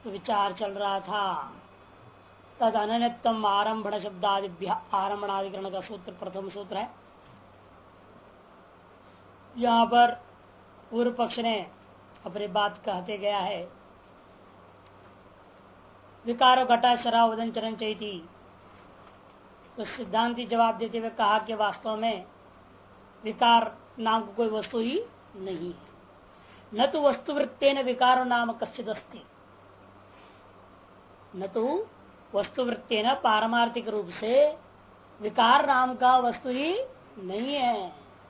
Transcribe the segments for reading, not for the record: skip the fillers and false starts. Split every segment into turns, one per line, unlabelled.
तो विचार चल रहा था। तद अनन्यत्म आरंभण शब्दादिभ्य आरंभणाधिकरण का सूत्र प्रथम सूत्र है। यहाँ पर पूर्व पक्ष ने अपनी बात कहते गया है, विकारो घटा शरा वदन चरण चैती। तो सिद्धांति जवाब देते हुए कहा कि वास्तव में विकार नाम को कोई वस्तु ही नहीं है। न तो वस्तुवृत्तेन विकार नाम कश्चित अस्ति, न तो वस्तुवृत्तेन पारमार्थिक रूप से विकार नाम का वस्तु ही नहीं है।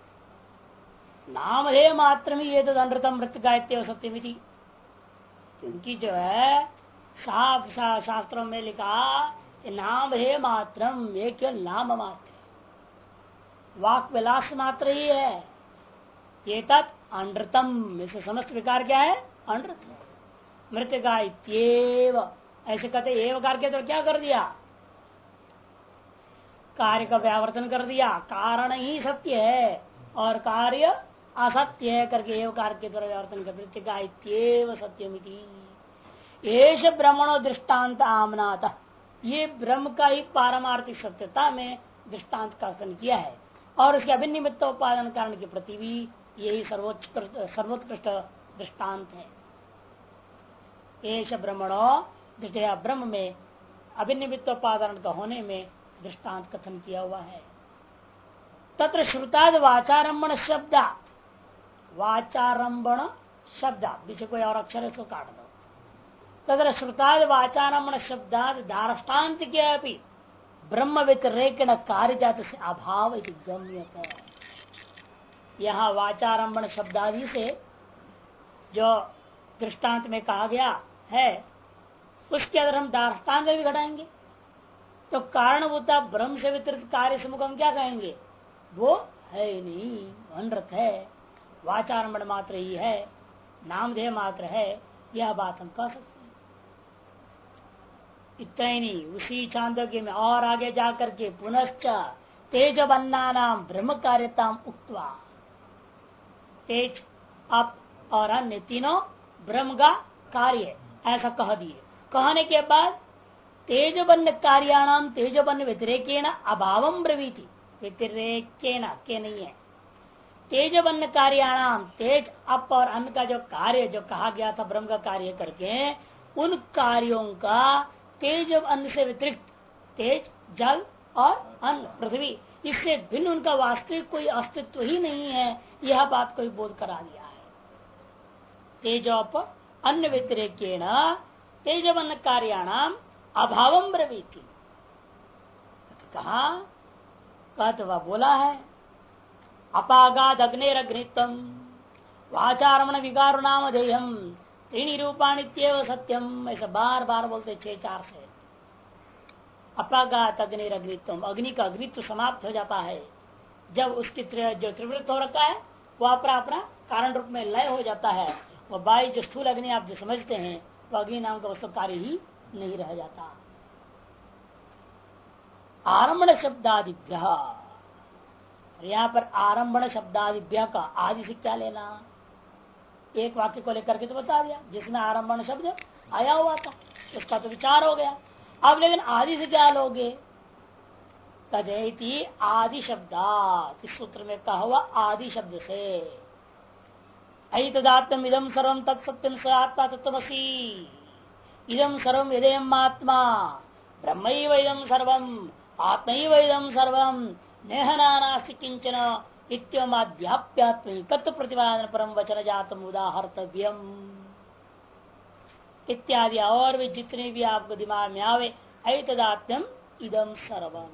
नाम है मात्र में ये तो अनृतम मृत्यु सत्यमिति, क्योंकि जो है साफ शास्त्रों में लिखा नाम है मात्रम, ये केवल नाम मात्र, वाक विलास मात्र ही है। ये तत् अनृतम, इसे समस्त विकार क्या है? अनृत। मृत्यका इत्येव, ऐसे कहते एवकार के तो क्या कर दिया? कार्य का व्यावर्तन कर दिया। कारण ही सत्य है और कार्य असत्य है करके एवकार के द्वारा व्यावर्तन कर। मृत्यका इत्येव सत्यमिति एष ब्रह्मणो दृष्टान्त आमनात, ये ब्रह्म का ही पारमार्थिक सत्यता में दृष्टांत का कथन किया है और उसके अभिनिमित्त उपादान कारण के प्रति भी यही सर्वोत्कृष्ट दृष्टांत है। एष ब्रह्मणो दृष्टया, ब्रह्म में अभिनिमित्त उपादान का होने में दृष्टांत कथन किया हुआ है। तत्र श्रुताद वाचारंभण शब्द, वाचारंभण शब्द पीछे कोई और अक्षर इसको काट दो। तत्र श्रुताद वाचारंभण शब्दाद दारष्टान्त के अपि ब्रह्म व्यतिरेकेण कार्य जात से अभाव गम्यते। यहाँ वाचारंभण शब्दादि से जो दृष्टांत में कहा गया है उसके अगर हम दारष्टान्त भी घटाएंगे तो कारणभूता ब्रह्म से वितरित कार्य समूह हम क्या कहेंगे? वो है नहीं, अनृत है, वाचारंभण मात्र ही है, नामधेय मात्र है, यह बात हम कह सकते हैं। इतना ही नहीं, उसी छांदोग्य में और आगे जाकर के पुनश्च तेज बन्ना नाम ब्रह्म कार्यताम उक्त्वा, तेज अप और अन्य तीनों ब्रह्म का कार्य ऐसा कह दिए। कहने के बाद तेजबन्न कार्याणाम तेजबन्न व्यतिरेकेण अभावम ब्रवीति, व्यतिरेकेण के नहीं है, तेजबन्न कार्याणाम तेज अप और अन्न का जो कार्य जो कहा गया था ब्रह्म का कार्य करके, उन कार्यों का तेज अन्न से व्यतिरिक्त तेज जल और अन्न पृथ्वी, इससे भिन्न उनका वास्तविक कोई अस्तित्व ही नहीं है, यह बात कोई बोध करा दिया है। तेजोप अन्न व्यतिरेकेण तेजबन्न कार्याणाम अभावम ब्रवीति, कहा कहते वह बोला है अपागाद अग्निरग्नित्वम वाचारमण विकार नाम देयम त्रीणि रूपाणित्येव सत्यम, ऐसा बार बार बोलते 6-4 से। अपागात अग्निरग्नित्वम, अग्नि का अग्नित्व समाप्त हो जाता है जब उसकी जो त्रिवृत्त हो रखा है वह अपना कारण रूप में लय हो जाता है। वह बाई जो स्थूल अग्नि आप जो समझते हैं वह अग्नि नाम का वस्तु कार्य ही नहीं रह जाता। आरंभण शब्दादिभ्य, यहाँ पर आरंभण शब्दादिभ्य का आदि से क्या लेना? एक वाक्य को लेकर के तो बता दिया जिसमें आरंभण शब्द आया हुआ था, उसका तो विचार हो गया। अब लेकिन आदि से क्या लोगे? तदेति आदि शब्दात, इस सूत्र में कहा हुआ आदि शब्द से। ऐतदात्म इदम सर्वम तत्सत्यम स आत्मा तत्वमसि, इदम सर्वम यदेयम आत्मा ब्रह्मैव इदम सर्वम आत्मैव इदम सर्वम नेह नानास्ति किंचन इत्यमाध्याप्यात्मकत्व प्रतिपादन परम वचन जातम उदाहर्तव्यम इत्यादि और भी जितने भी आपको दिमाग में आवे, ऐतदात्म्यम इदम सर्वम,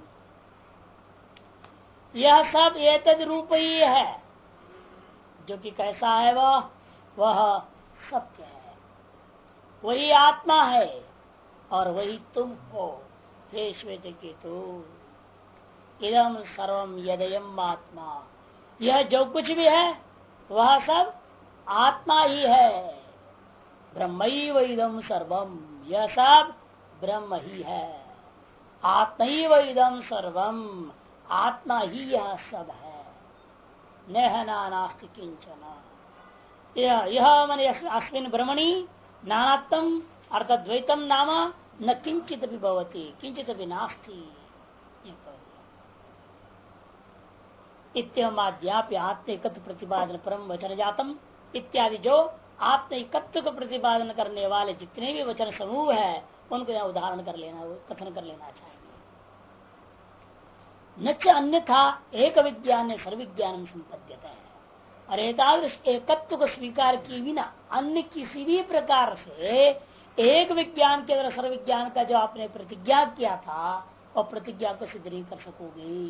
यह सब एतद रूप ही है। जो कि कैसा है वह सत्य है, वही आत्मा है और वही तुम हो। हे श्वेत केतु, इदम सर्वम यदयम आत्मा, यह जो कुछ भी है वह सब आत्मा ही है। ब्रह्मैव इदम सर्वम, यह सब ब्रह्म ही है। आत्मैव इदम सर्वम, आत्मा ही यह सब है। नेह नानास्ति किंचन, यह मन अस्मिन् ब्रह्मणि नानात्म अर्थात द्वैतम नाम न किंचित भी भवती किंचित भी नास्ती। इत्यमाद्यापि आत्म एकत्व प्रतिपादन परम वचन जातम इत्यादि जो आत्म एकत्व को प्रतिपादन करने वाले जितने भी वचन समूह है उनको यहाँ उदाहरण कर लेना, कथन कर लेना चाहिए। न च अन्यथा एक विज्ञान सर्वविज्ञान संपद्यता है। और एकत्व को स्वीकार किए बिना अन्य किसी भी प्रकार से एक विज्ञान के द्वारा सर्वविज्ञान का जो आपने प्रतिज्ञा किया था और प्रतिज्ञा को सिद्ध नहीं कर सकोगे।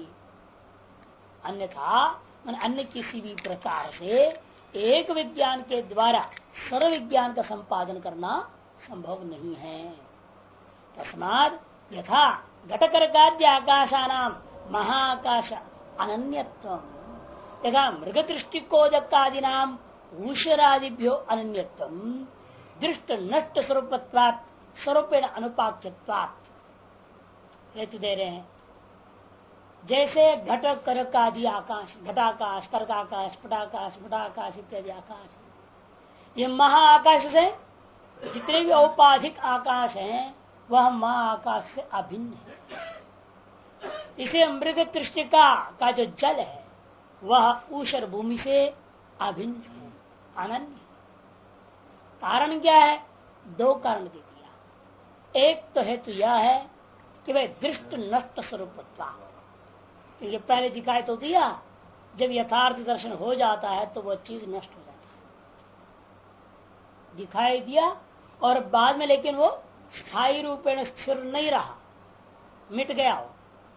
अन्यथा अन्य किसी भी प्रकार से एक विज्ञान के द्वारा सर्वविज्ञान का संपादन करना संभव नहीं है। तस्माद यथा घटकर्काद्य आकाशानाम महाकाश अनन्यत्व तथा मृग दृष्टिकोदकादि नाम ऊषरादिभ्यो अनन्यत्व दृष्ट नष्ट स्वरूपत्वात् स्वरूपेण अनुपाक्यत्वात् हेतु दे रहे हैं। जैसे घट करक आदि आकाश, घटाकाश, कर्काकाश, पटाकाश, पटाकाश इत्यादि आकाश, ये महाआकाश से जितने भी औपाधिक आकाश हैं वह महाआकाश से अभिन्न है। इसे मृग तृष्टिका का जो जल है वह ऊषर भूमि से अभिन्न है, अनन्य। कारण क्या है? दो कारण दे दिया। एक तो हेतु यह है कि वह दृष्ट नष्ट स्वरूपत्वा, क्योंकि पहले दिखाई तो दिया, जब यथार्थ दर्शन हो जाता है तो वह चीज नष्ट हो जाता है। दिखाई दिया और बाद में लेकिन वो स्थायी रूपेण स्थिर नहीं रहा, मिट गया हो।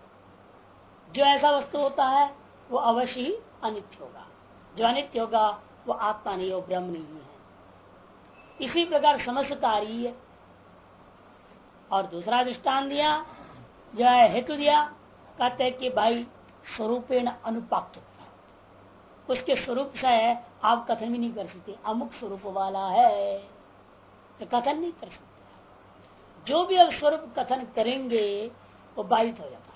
जो ऐसा वस्तु होता है वो अवश्य ही अनित्य होगा। जो अनित्य होगा वो आत्मा नहीं हो, ब्रह्म नहीं है। इसी प्रकार समझकारी है। और दूसरा दृष्टान दिया, जो है हेतु दिया, कहते हैं कि भाई स्वरूपेण अनुपाक्त, उसके स्वरूप से आप कथन भी नहीं कर सकते, अमुक स्वरूप वाला है तो कथन नहीं कर सकते। जो भी अब स्वरूप कथन करेंगे वो बाधित हो जाता है।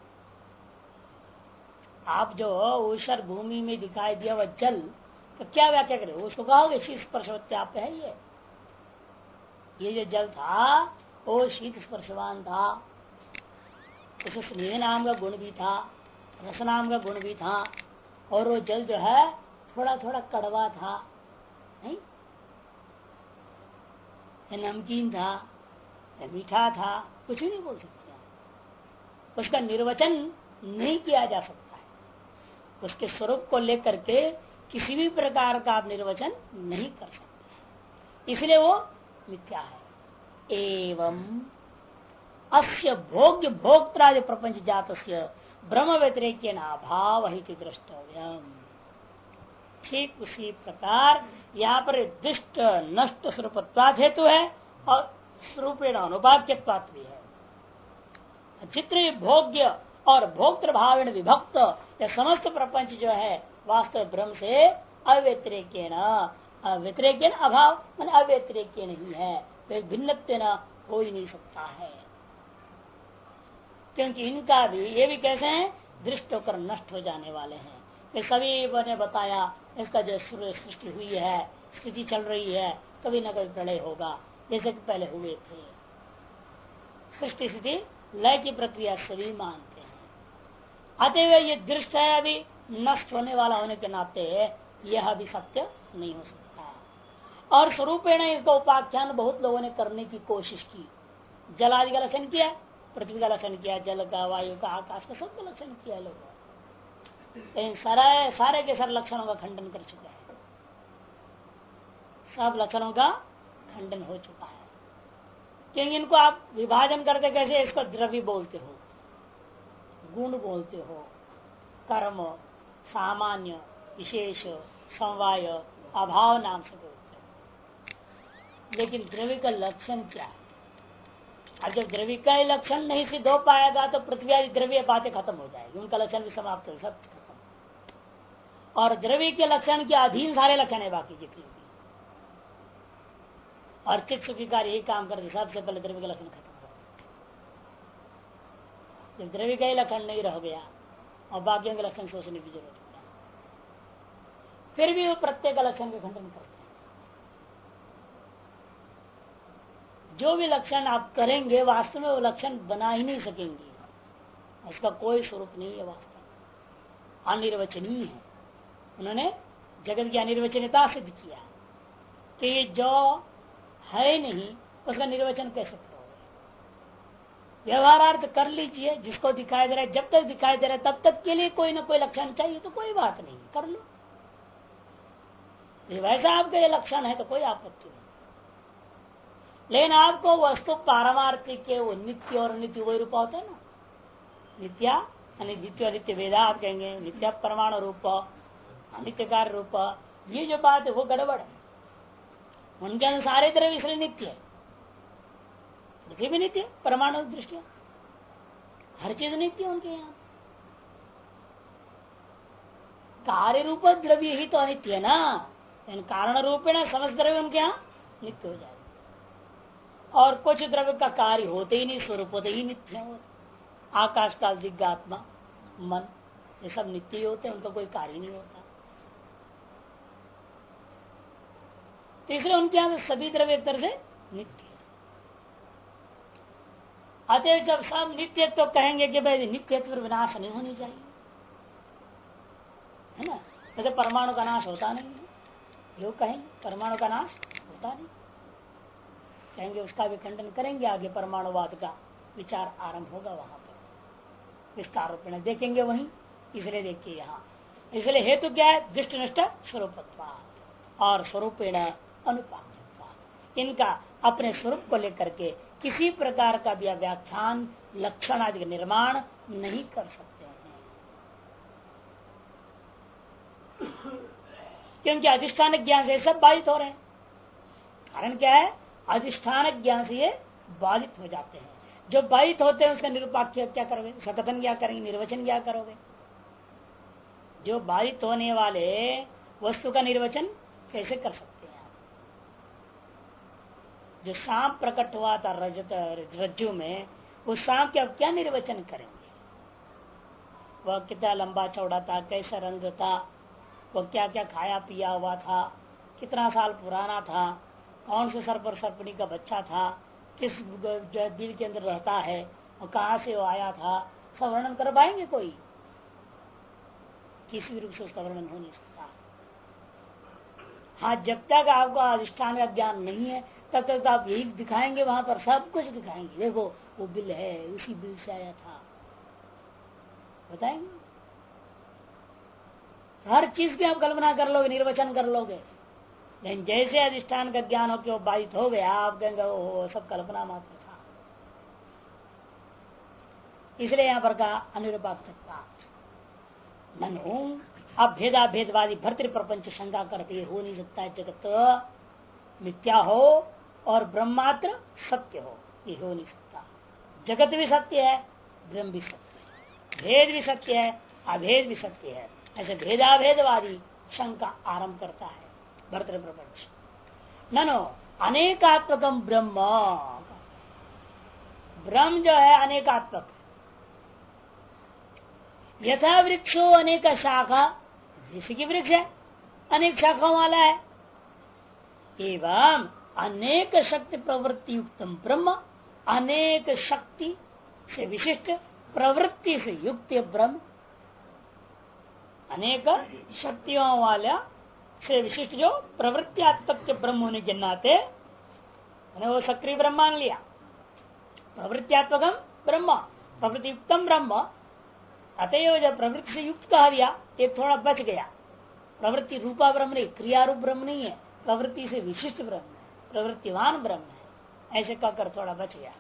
आप जो ऊषर भूमि में दिखाई दिया वह जल, तो क्या व्याख्या करें? उसको कहोगे शीत स्पर्शवत्याप है। ये जो जल था वो शीत स्पर्शवान था, उसमें स्नेह नाम का गुण भी था, रस नाम का गुण भी था, और वो जल जो है थोड़ा थोड़ा कड़वा था, नहीं नमकीन था, मीठा था, कुछ भी नहीं बोल सकते। उसका निर्वचन नहीं किया जा सकता है। उसके स्वरूप को लेकर के किसी भी प्रकार का आप निर्वचन नहीं कर सकते, इसलिए वो मिथ्या है। एवं अस्य भोग्य भोक्त्रादि प्रपंच जातस्य ब्रह्म व्यतिरेक अभाव ही द्रष्टव्यम। ठीक उसी प्रकार यहाँ पर दुष्ट नष्ट स्वरूपत्वाद हेतु है और स्वरूपेण अनुपाक्यत्वात् भी है। चित्र भोग्य और भोक्तृ भावेण विभक्त यह समस्त प्रपंच जो है वास्तव ब्रह्म से अव्यतिरेकेण, व्यतिरेकेण अभाव मान अव्यतिरेक नहीं है, वे भिन्नत्वेन हो ही नहीं सकता है। क्योंकि इनका भी ये भी कैसे हैं? दृष्ट होकर नष्ट हो जाने वाले हैं। ये सभी ने बताया इसका जो सृष्टि हुई है, स्थिति चल रही है, कभी न कभी प्रलय होगा, जैसे कि पहले हुए थे। सृष्टि स्थिति लय की प्रक्रिया सभी मानते हैं। अतएव ये दृष्ट है, अभी नष्ट होने वाला होने के नाते यह भी सत्य नहीं हो सकता। और स्वरूपेण इसका उपाख्यान बहुत लोगों ने करने की कोशिश की। जल आदि का लक्षण किया, पृथ्वी का लक्षण किया, जल का, वायु का, आकाश का, सबका लक्षण किया लोगों। लेकिन सारे के सारे लक्षणों का खंडन कर चुके हैं। सब लक्षणों का खंडन हो चुका है। क्योंकि इनको आप विभाजन करते कैसे? इसको द्रव्य बोलते हो, गुण बोलते हो, कर्म, सामान्य, विशेष, समवाय, अभाव नाम से बोलते हो। लेकिन द्रव्य का लक्षण क्या है? अब जब द्रव्य का लक्षण नहीं सिद्ध हो पाएगा तो पृथ्वी आदि द्रव्य बातें खत्म हो जाएगी, उनका लक्षण भी समाप्त हो, सब खत्म। और द्रव्य के लक्षण के अधीन सारे लक्षण है बाकी जितने भी। और चित्त सुखी कार्य यही काम करते, सबसे पहले द्रव्य का लक्षण खत्म हो। जब द्रव्य का ही लक्षण नहीं रह गया और बाकियों के लक्षण सोचने की जरूरत है, फिर भी वो प्रत्येक लक्षण का खंडन करते हैं। जो भी लक्षण आप करेंगे वास्तव में वो लक्षण बना ही नहीं सकेंगे, उसका कोई स्वरूप नहीं है, वास्तव अनिर्वचनीय है। उन्होंने जगत की अनिर्वचनीयता सिद्ध किया कि जो है नहीं उसका निर्वचन कैसे करोगे। व्यवहारार्थ कर लीजिए, जिसको दिखाई दे रहा है, जब तक दिखाई दे रहा है तब तक के लिए कोई ना कोई लक्षण चाहिए, तो कोई बात नहीं, कर लो। वैसा आपका ये लक्षण है तो कोई आपत्ति नहीं, लेकिन आपको वस्तु पारमार्थिक के वो नित्य और नित्य वही रूप होता है ना, नित्या नित्य अनित्य वेदा आप कहेंगे, नित्य परमाणु रूप अनित्य कार्य रूप, ये जो बात है वो गड़बड़ है। उनके अनुसार सारे द्रव्य इसलिए नित्य है, पृथ्वी भी नित्य, परमाणु दृष्टिया हर चीज नित्य उनके यहाँ। कार्य रूप द्रव्य ही तो अनित्य है ना, कारण रूपेण समस्त द्रव्य उनके यहाँ नित्य हो जाए, और कुछ द्रव्य का कार्य होते ही नहीं, स्वरूप होते ही नित्य होते। आकाश काल दिग्गात्मा मन ये सब नित्य ही होते हैं, उनका कोई कार्य नहीं होता। तो इसलिए उनके यहाँ सभी द्रव्य एक तरह से नित्य। अतः जब सब नित्य तो कहेंगे कि भाई नित्यत्व विनाश नहीं होनी चाहिए, है ना। जैसे परमाणु का नाश होता नहीं है, लोग कहेंगे परमाणु का नाश होता नहीं, कहेंगे उसका भी खंडन करेंगे, आगे परमाणुवाद का विचार आरंभ होगा, वहां पर विस्तार रूप में देखेंगे वहीं। इसलिए देखिए यहाँ, इसलिए हेतु क्या है, दृष्टि निष्ठ स्वरूपत्व और स्वरूपेण अनुपात, इनका अपने स्वरूप को लेकर के किसी प्रकार का भी व्याख्यान लक्षण आदि का निर्माण नहीं कर सकते हैं, क्योंकि अधिष्ठान ज्ञान से सब बाधित हो रहे हैं। कारण क्या है, अधिष्ठान ज्ञान से ये बाधित हो जाते हैं। जो बाधित होते हैं उसका निरूपाख्य क्या करोगे, उसका कथन क्या करेंगे, निर्वचन क्या करोगे। जो बाधित होने वाले वस्तु का निर्वचन कैसे कर सकते हैं आप। जो सांप प्रकट हुआ था रज्जु में, उस सांप के अब क्या निर्वचन करेंगे। वह कितना लंबा चौड़ा था, कैसा रंग था, वह क्या क्या खाया पिया हुआ था, कितना साल पुराना था, कौन से सर पर सर्पणी का बच्चा था, किस बिल के अंदर रहता है और कहाँ से वो आया था, सब वर्णन कर पाएंगे कोई। किसी भी रूप से उसका वर्णन हो नहीं सकता। हाँ, जब तक आपको अधिष्ठान का ज्ञान नहीं है तब तक तो आप यही दिखाएंगे, वहां पर सब कुछ दिखाएंगे, देखो वो बिल है, उसी बिल से आया था, बताएंगे। हर चीज की आप कल्पना कर लोगे, निर्वचन कर लोगे, लेकिन जैसे अधिष्ठान का ज्ञान हो के वो बाधित हो गया, आप कहेंगे वो सब कल्पना मात्र था। इसलिए यहाँ पर कहा अनिर्वाक्यता ननु अभेदा भेदवादी भर्तृ प्रपंच शंका करते हो नहीं सकता है। जगत मिथ्या हो और ब्रह्मात्र सत्य हो, ये हो नहीं सकता। जगत भी सत्य है, ब्रह्म भी सत्य है, भेद भी सत्य है, अभेद भी सत्य है। ऐसे भेदाभेदवादी शंका आरंभ करता है भर्तृ प्रपंच। ननो अनेकात्मकम ब्रह्म, ब्रह्म जो है अनेकात्मक, यथा वृक्षो अनेक शाखा, जैसे कि वृक्ष है अनेक शाखाओं वाला है, एवं अनेक शक्ति प्रवृत्ति युक्तम ब्रह्म, अनेक शक्ति से विशिष्ट प्रवृत्ति से युक्त ब्रह्म, अनेक शक्तियों वाला से विशिष्ट जो प्रवृत्त्यात्मक के ब्रह्म होने के नाते वो सक्रिय ब्रह्म मान लिया। प्रवृत्त्यात्मकम ब्रह्म, प्रवृत्ति युक्तम ब्रह्म, अतएव जब प्रवृत्ति से युक्त कहा दिया ये थोड़ा बच गया। प्रवृत्ति रूपा ब्रह्म नहीं, क्रियारूप ब्रह्म नहीं है, प्रवृत्ति से विशिष्ट ब्रह्म है, प्रवृत्तिवान ब्रह्म है, ऐसे कहकर थोड़ा बच गया।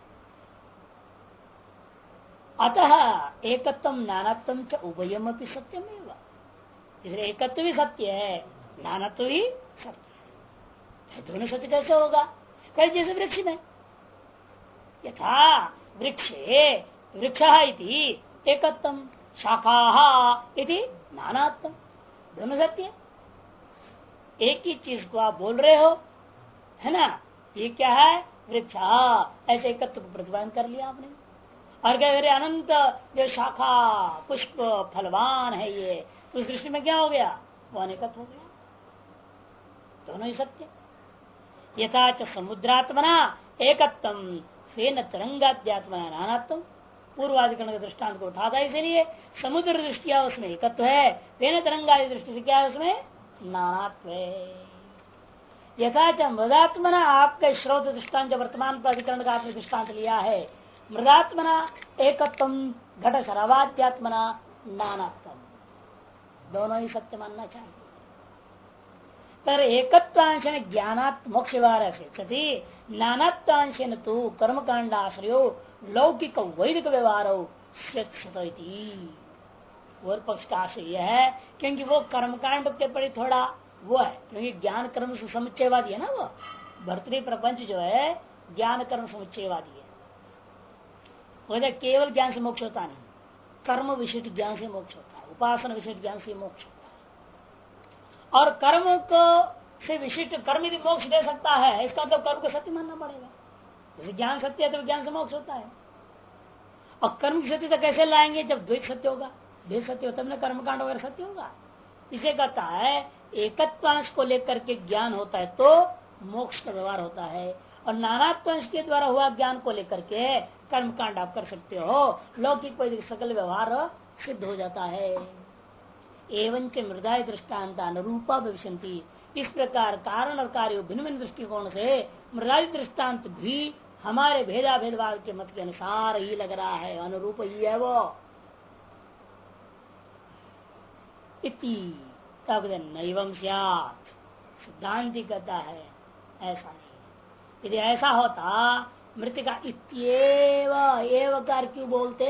अतः एकत्व नानात्म च उभयम अपनी सत्यमेव, इसलिए एकत्व भी सत्य है, नानात्व भी सत्य है। दोनों सत्य कैसे होगा, कहीं जैसे वृक्ष में, यथा वृक्षे वृक्ष एकत्व शाखा इति नानात्म, दोनों सत्य। एक ही चीज को आप बोल रहे हो, है ना, ये क्या है वृक्ष, ऐसे एकत्व को प्रतिपादन कर लिया आपने। और क्या करे, अनंत जो शाखा पुष्प फलवान है ये, तो उस दृष्टि में क्या हो गया, वो अनेकत्व हो गया, दोनों ही सत्य। यथा च समुद्रात्मना एकत्वम फेन तरंगाद्यात्मना नानात्म। पूर्वाधिकरण के दृष्टांत को उठाता इसीलिए समुद्र दृष्टिया उसमें एकत्व है, फेन तरंगादि दृष्टि से क्या है उसमें नानात्व है। यथा च मृदात्मना आपका श्रोत दृष्टांत जो वर्तमान प्राधिकरण का आपने दृष्टांत लिया है, मृदात्मना एकत्वम घट शरावाद्यात्मना नानात्वम, दोनों ही सत्य मानना चाहिए। पर एकत्वांश ज्ञानात् मोक्ष व्यवहार से सती नानात्वांश तो कर्मकांड आश्रयो लौकिक वैदिक व्यवहार और पक्ष का आशय यह है क्योंकि वो कर्मकांड के परि थोड़ा वो है, क्योंकि ज्ञान कर्म से समुच्चयवादी है ना। वो भर्तृ प्रपंच जो है ज्ञान कर्म समुच्चयवादी है। वो केवल ज्ञान से मोक्ष होता नहीं, कर्म विशिष्ट ज्ञान से मोक्ष होता है, उपासना विशिष्ट ज्ञान से मोक्ष होता है। और कर्म को से विशिष्ट कर्म यदि मोक्ष दे सकता है, इसका तो कर्म को सत्य मानना पड़ेगा। जैसे ज्ञान सत्य है तो ज्ञान से मोक्ष होता है। और कर्म की सत्य तो कैसे लाएंगे, जब द्वैत सत्य होगा, द्वैत सत्य हो तब न कर्मकांड वगैरह सत्य होगा। इसे कहता है एकत्वांश को लेकर के ज्ञान होता है तो मोक्ष का व्यवहार होता है, और नानात्वांश के द्वारा हुआ ज्ञान को लेकर के कर्मकांड आप कर सकते हो, लौकिक वैदिक सकल व्यवहार सिद्ध हो जाता है। एवं च मृदाय दृष्टान्त अनुरूपा भविष्यन्ति, इस प्रकार कारण और कार्य भिन्न भिन्न दृष्टिकोण से मृदाय दृष्टान्त भी हमारे भेदा भेदभाव के मत के अनुसार ही लग रहा है, अनुरूप ही है वो। इति तब नैवं स्यात्, सिद्धांति कहता है ऐसा नहीं। यदि ऐसा होता मृतिका इत्येव एव कार क्यों बोलते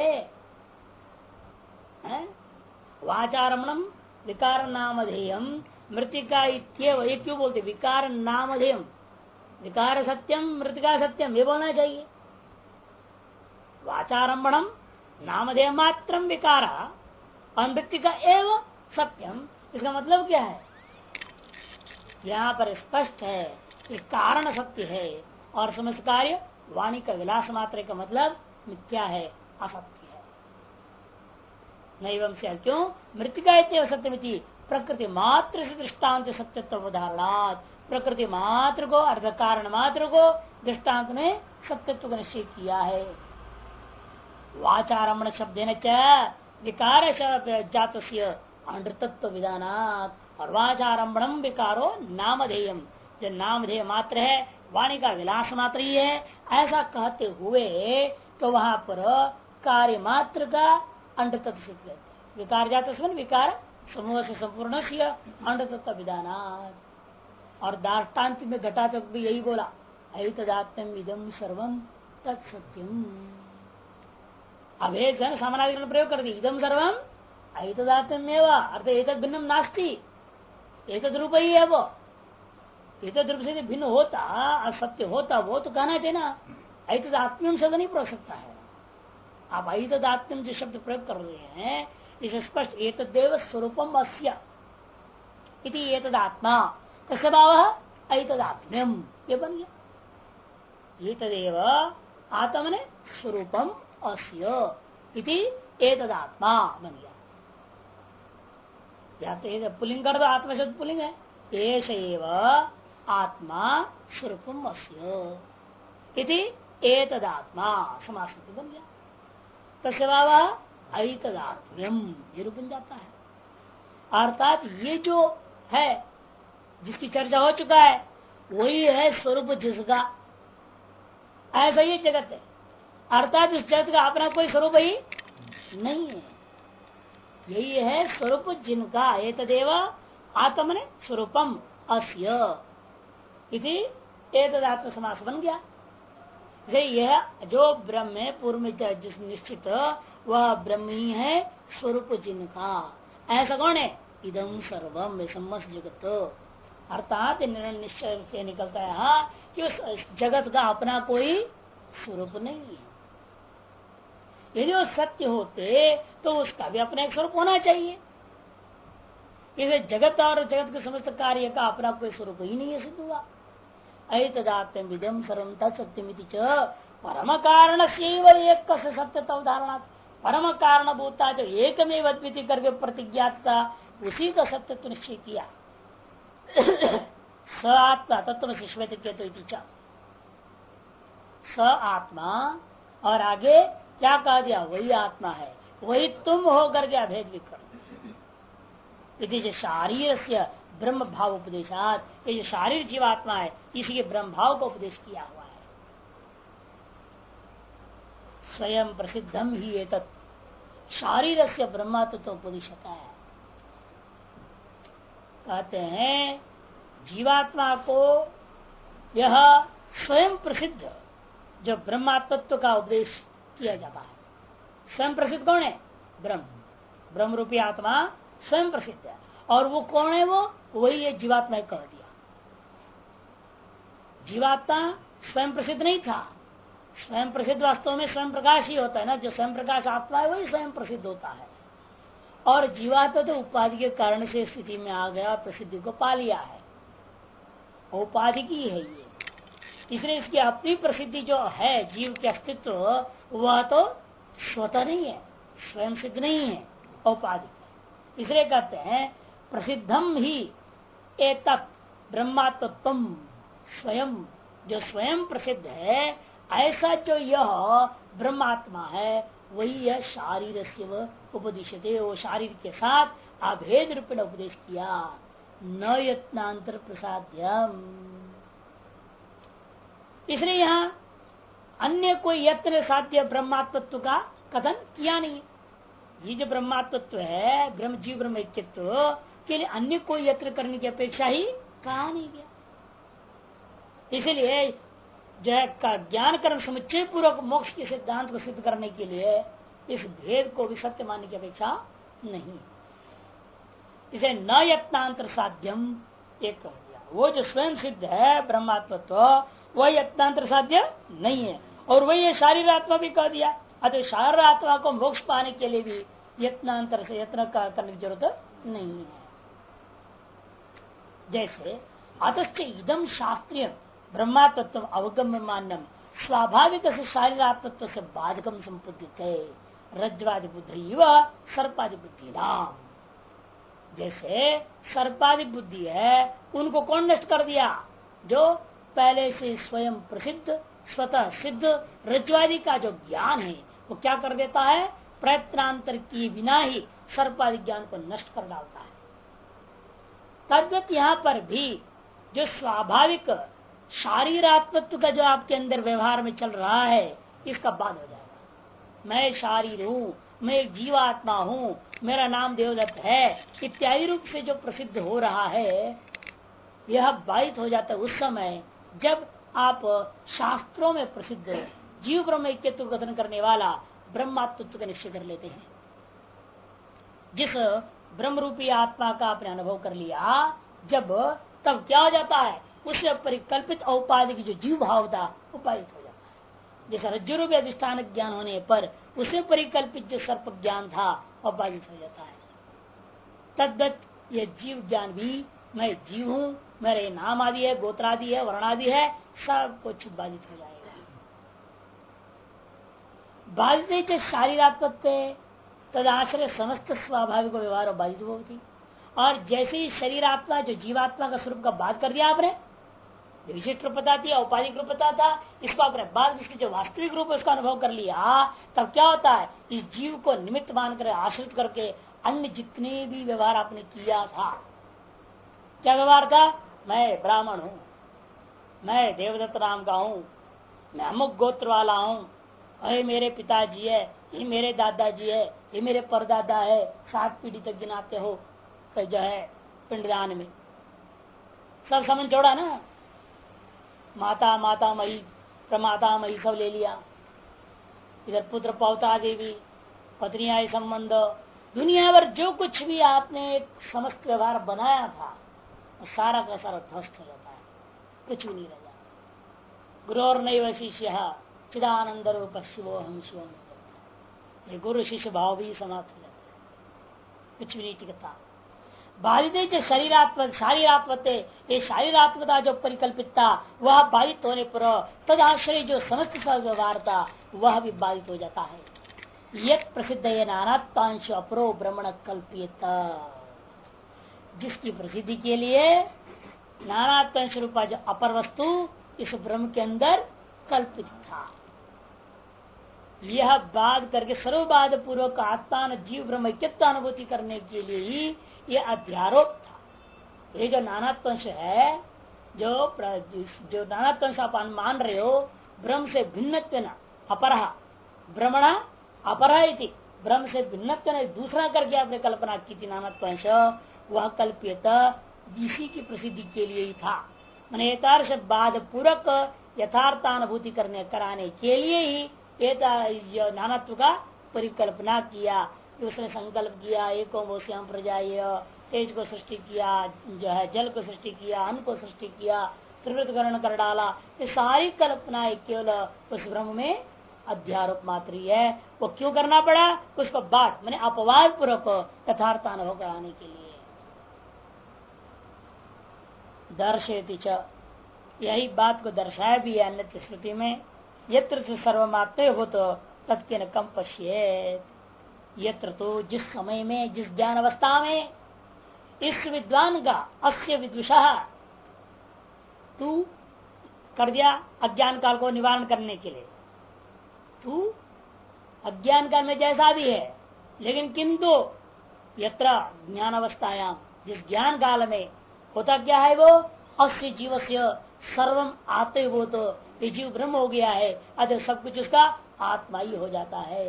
हैं? वाचारमणम विकार नामधेयम मृतिका इत्येव ये क्यों बोलते? विकार नामधेयम, विकार सत्यम मृतिका सत्यम ये बोलना चाहिए। वाचारंभम नामधेय मात्रम विकार और मृतिका एव सत्यम, इसका मतलब क्या है? यहाँ पर स्पष्ट है कि कारण सत्य है और समस्त कार्य वाणी का विलास मात्र का मतलब मिथ्या है, असत्य है। नैवं से क्यों? मृतिका इत्येव सत्यमिति प्रकृति मात्र से दृष्टांत सत्यत्व उदाहरणात्, प्रकृति मात्र को अर्थ कारण मात्र को दृष्टांत में सत्यत्व का निश्चय किया है। वाचारमण शब्द विकार जातस्य अनृतत्व विधानात्, और वाचारंभम विकारो नामधेयम, जो नामधेय मात्र है वाणी का विलास मात्र ही है, ऐसा कहते हुए तो वहां पर कार्य मात्र का अनृतत्व सिद्ध करते हैं। विकार जात विकार समूह से संपूर्ण अनृतत्व विधानात्। और दार्टान्त में घटाचक भी यही बोला, ऐतदात्म्यम इदम सर्वम तत्सत्यम। अब एक जन सामानाधिकरण प्रयोग कर दी, इदम सर्वम ऐतदात्म्यमेव, अर्थ एतद् भिन्नम नास्ति, एतद् रूप ही है वो। एतद् रूप से भिन्न होता सत्य होता वो तो कहना चाहिए ना, ऐतदात्म्यम शब्द नहीं प्रयोग सकता है। आप ऐतदात्म्यम जो शब्द प्रयोग कर रहे हैं इसे स्पष्ट एतदेव स्वरूपम अस्य इति एतदात्मा कस्य भावः ऐतदात्म्यम, ये बन गया। एतदेव आत्मा ने स्वरूपम अस्य इति एतदात्मा बन गया। या तो पुलिंग कर दो, आत्मा शब्द पुलिंग है, एष एव आत्मा स्वरूपम अस्य इति एतदात्मा समास बन गया। तस्य भावः ऐतदात्म्यम, ये रूप बन जाता है। अर्थात ये जो है जिसकी चर्चा हो चुका है वही है स्वरूप जिसका, ऐसा ही जगत है। अर्थात इस जगत का अपना कोई स्वरूप ही नहीं है, यही है स्वरूप जिनका। एतदेव आत्मने स्वरूपम अस्य इति एतदात्म समास बन गया। यह जो ब्रह्म है पूर्व में जिस निश्चित वह ब्रह्म ही है स्वरूप जिनका। ऐसा कौन है? इदम सर्वम समस्त जगत। अर्थात निर्णय निश्चय से निकलता है कि उस जगत का अपना कोई स्वरूप नहीं है। यदि वो सत्य होते तो उसका भी अपना एक स्वरूप होना चाहिए। इसे जगत और जगत के समस्त कार्य का अपना कोई स्वरूप ही नहीं है, सिद्ध हुआ। ऐतदात्म्यम विदम सर्वम तत्सत्यमिति च परम कारण एक सत्यता उदाहरण, परम कारण भूता जो एकमेव अद्वितीय करके प्रतिज्ञात का उसी का सत्यत्व निश्चय किया। स आत्मा तत्व श्वेत केतु स आत्मा, और आगे क्या कह दिया, वही आत्मा है, वही तुम हो करके अभेद विकरण। शारीर से ब्रह्म भाव उपदेशात, ये जो शारीर जीवात्मा है इसी के ब्रह्म भाव को उपदेश किया हुआ है। स्वयं प्रसिद्धम ही एतत् शारीर से ब्रह्मत्व उपदेशता है। कहते हैं जीवात्मा को यह स्वयं प्रसिद्ध जो ब्रह्मात्मत्व का उपदेश किया जाता है। स्वयं प्रसिद्ध कौन है? ब्रह्म। ब्रह्म रूपी आत्मा स्वयं प्रसिद्ध है। और वो कौन है? वो वही है जीवात्मा कह दिया। जीवात्मा स्वयं प्रसिद्ध नहीं था। स्वयं प्रसिद्ध वास्तव में स्वयं प्रकाश ही होता है ना। जो स्वयं प्रकाश आत्मा है वही स्वयं प्रसिद्ध होता है। और जीवात्मा तो उपाधि के कारण से स्थिति में आ गया, प्रसिद्धि को पा लिया है, उपाधि की है ये। इसलिए इसकी अपनी प्रसिद्धि जो है जीव के अस्तित्व, वह तो स्वतः नहीं है, स्वयं सिद्ध नहीं है, औपाधिक। इसलिए कहते हैं प्रसिद्धम ही एतत् ब्रह्मात्म स्वयं, जो स्वयं प्रसिद्ध है ऐसा जो यह ब्रह्मात्मा है वही यह शारीर से उपदिशते, वो शारीर के साथ अभेद रूप में उपदेश किया। न यत्नांतर प्रसाद्यम, इसलिए यहाँ अन्य कोई यत्न साध्य ब्रह्मात्मत्व का कथन किया नहीं। ये जो ब्रह्मात्मत्व है, ब्रह्म जीव ब्रह्म ऐक्यत्व के लिए अन्य कोई यत्न करने की अपेक्षा ही कहा नहीं गया। इसलिए जो है का ज्ञान कर्म समुच्चय पूर्वक मोक्ष के सिद्धांत को सिद्ध करने के लिए इस भेद को भी सत्य मानने की अपेक्षा नहीं। इसे न यत्नांतर साध्यम एक कह दिया। वो जो स्वयं सिद्ध है ब्रह्मात्मत्व वह यत्नांतर साध्य नहीं है। और वही ये शारीर आत्मा भी कह दिया। अतः शारीर आत्मा को मोक्ष पाने के लिए भी यत्नांतर से यत्न करने की जरूरत नहीं है। जैसे अतश्च इदम शास्त्रीय ब्रह्मात्मत्व अवगम्य मान्यम स्वाभाविक से शारीरात्मत्व से बाधकम संपुदित है रज्ज्वादि बुद्धि व सर्पादि बुद्धि नाम। जैसे सर्पादि बुद्धि है उनको कौन नष्ट कर दिया? जो पहले से स्वयं प्रसिद्ध स्वतः सिद्ध रज्ज्वादि का जो ज्ञान है वो क्या कर देता है? प्रयत्नांतर किए बिना ही सर्पादि ज्ञान को नष्ट कर डालता है। तद्वत यहाँ पर भी जो स्वाभाविक शारीरात्मत्व का जो आपके अंदर व्यवहार में चल रहा है इसका बाद हो जाएगा। मैं शारीर हूँ, मैं एक जीवात्मा हूँ, मेरा नाम देवदत्त है इत्यादि रूप से जो प्रसिद्ध हो रहा है यह बाधित हो जाता है उस समय जब आप शास्त्रों में प्रसिद्ध जीव ब्रह्म ऐक्यत्व कथन करने वाला ब्रह्मात्मत्व का निश्चय कर लेते हैं। जिस ब्रह्म रूपी आत्मा का आपने अनुभव कर लिया जब, तब क्या हो जाता है? उससे परिकल्पित औपाधिक जो जीव भाव था वो बाधित हो जाता है। जैसे रज्जु रूपी अधिष्ठान ज्ञान होने पर उसे परिकल्पित जो सर्प ज्ञान था वह बाधित हो जाता है। तद्वत यह जीव ज्ञान भी मैं जीव हूँ, मेरे नाम आदि है, गोत्रादि है, वर्णादि है, सब कुछ बाधित हो जाएगा। बाधित शारीरात्मत्व तदाश्रय समस्त स्वाभाविक व्यवहार बाधित होती। और जैसे ही शरीरात्मा जो जीवात्मा का स्वरूप का बात कर दिया आपने, जो विशिष्ट रूपता थी औपाधिक रूपता था, इसको आपने बाद इसकी जो वास्तविक रूप उसका अनुभव कर लिया, तब क्या होता है? इस जीव को निमित्त मानकर आश्रित करके अन्य जितने भी व्यवहार आपने किया था, क्या व्यवहार था? मैं ब्राह्मण हूँ, मैं देवदत्त नाम का हूँ, मैं अमुक गोत्र वाला हूँ, अरे मेरे पिताजी है, ये मेरे दादाजी है, ये मेरे परदादा है, 7 पीढ़ी तक गिनाते हो जो है पिंडदान में सब समझ जोड़ा ना, माता माता मई प्रमाता मई सब ले लिया। इधर पुत्र पौता देवी पत्नियां संबंध दुनिया भर जो कुछ भी आपने एक समस्त व्यवहार बनाया था सारा का सारा ध्वस्त हो जाता है, कुछ भी नहीं रह जाता। गुरु और नैव शिष्य चिदानंद रूप शिवो हम शिवम, ये गुरु शिष्य भाव भी समाप्त हो जाता है, कुछ भी नहीं टिकता। बाधित जो शारीरात्मते ये शारीरात्मता जो परिकल्पित था वह बाधित होने पर तदाश्रय जो समस्त व्यवहार था वह भी बाधित हो जाता है। यत प्रसिद्ध ये नानात्मांश अपरो ब्रह्मण कल्पित, जिसकी प्रसिद्धि के लिए नानात्म स्वरूपा जो अपर वस्तु इस ब्रह्म के अंदर कल्पित था। यह बात करके सर्वबाध पूर्वक आत्मा जीव ब्रह्म अनुभूति करने के लिए ही यह अध्यारोप था। ये जो नानात्वंश है, जो नानात्वंश आप मान रहे हो, ब्रह्म से भिन्न अपरह ब्रह्मणा अपरह इति, ब्रह्म से भिन्न दूसरा करके आपने कल्पना की थी नानात्वंश, वह कल्पित इसी की प्रसिद्धि के लिए ही था। मैंने यथार्थ बाद पूर्वक यथार्थानुभूति कराने के लिए ही नानात्व का परिकल्पना किया। उसने संकल्प किया एको वो प्रजाय, तेज को सृष्टि किया, जो है जल को सृष्टि किया, अन्न को सृष्टि किया, त्रिवृतकरण कर डाला। ये सारी कल्पनाएं केवल उस ब्रह्म में अध्यारोप मात्र ही है। वो क्यों करना पड़ा? उसको बाट मैंने अपवाद पूर्वक यथार्थ अनुभव कराने के लिए। दर्शयति च, यही बात को दर्शाया भी है अन्य स्मृति में। यत्र सर्वमात्र हो तो तत्के न कम पश्येत, यत्र तो जिस समय में, जिस ज्ञान अवस्था में इस विद्वान का अस्य विदुषा तू कर दिया अज्ञान काल को निवारण करने के लिए। तू अज्ञान काल में जैसा भी है, लेकिन किंतु यत्र ज्ञान अवस्थायाम, जिस ज्ञान काल में होता क्या है, वो अस्य जीवस्य सर्वम आते वो तो ये जीव ब्रह्म हो गया है, अतः सब कुछ उसका आत्मा ही हो जाता है।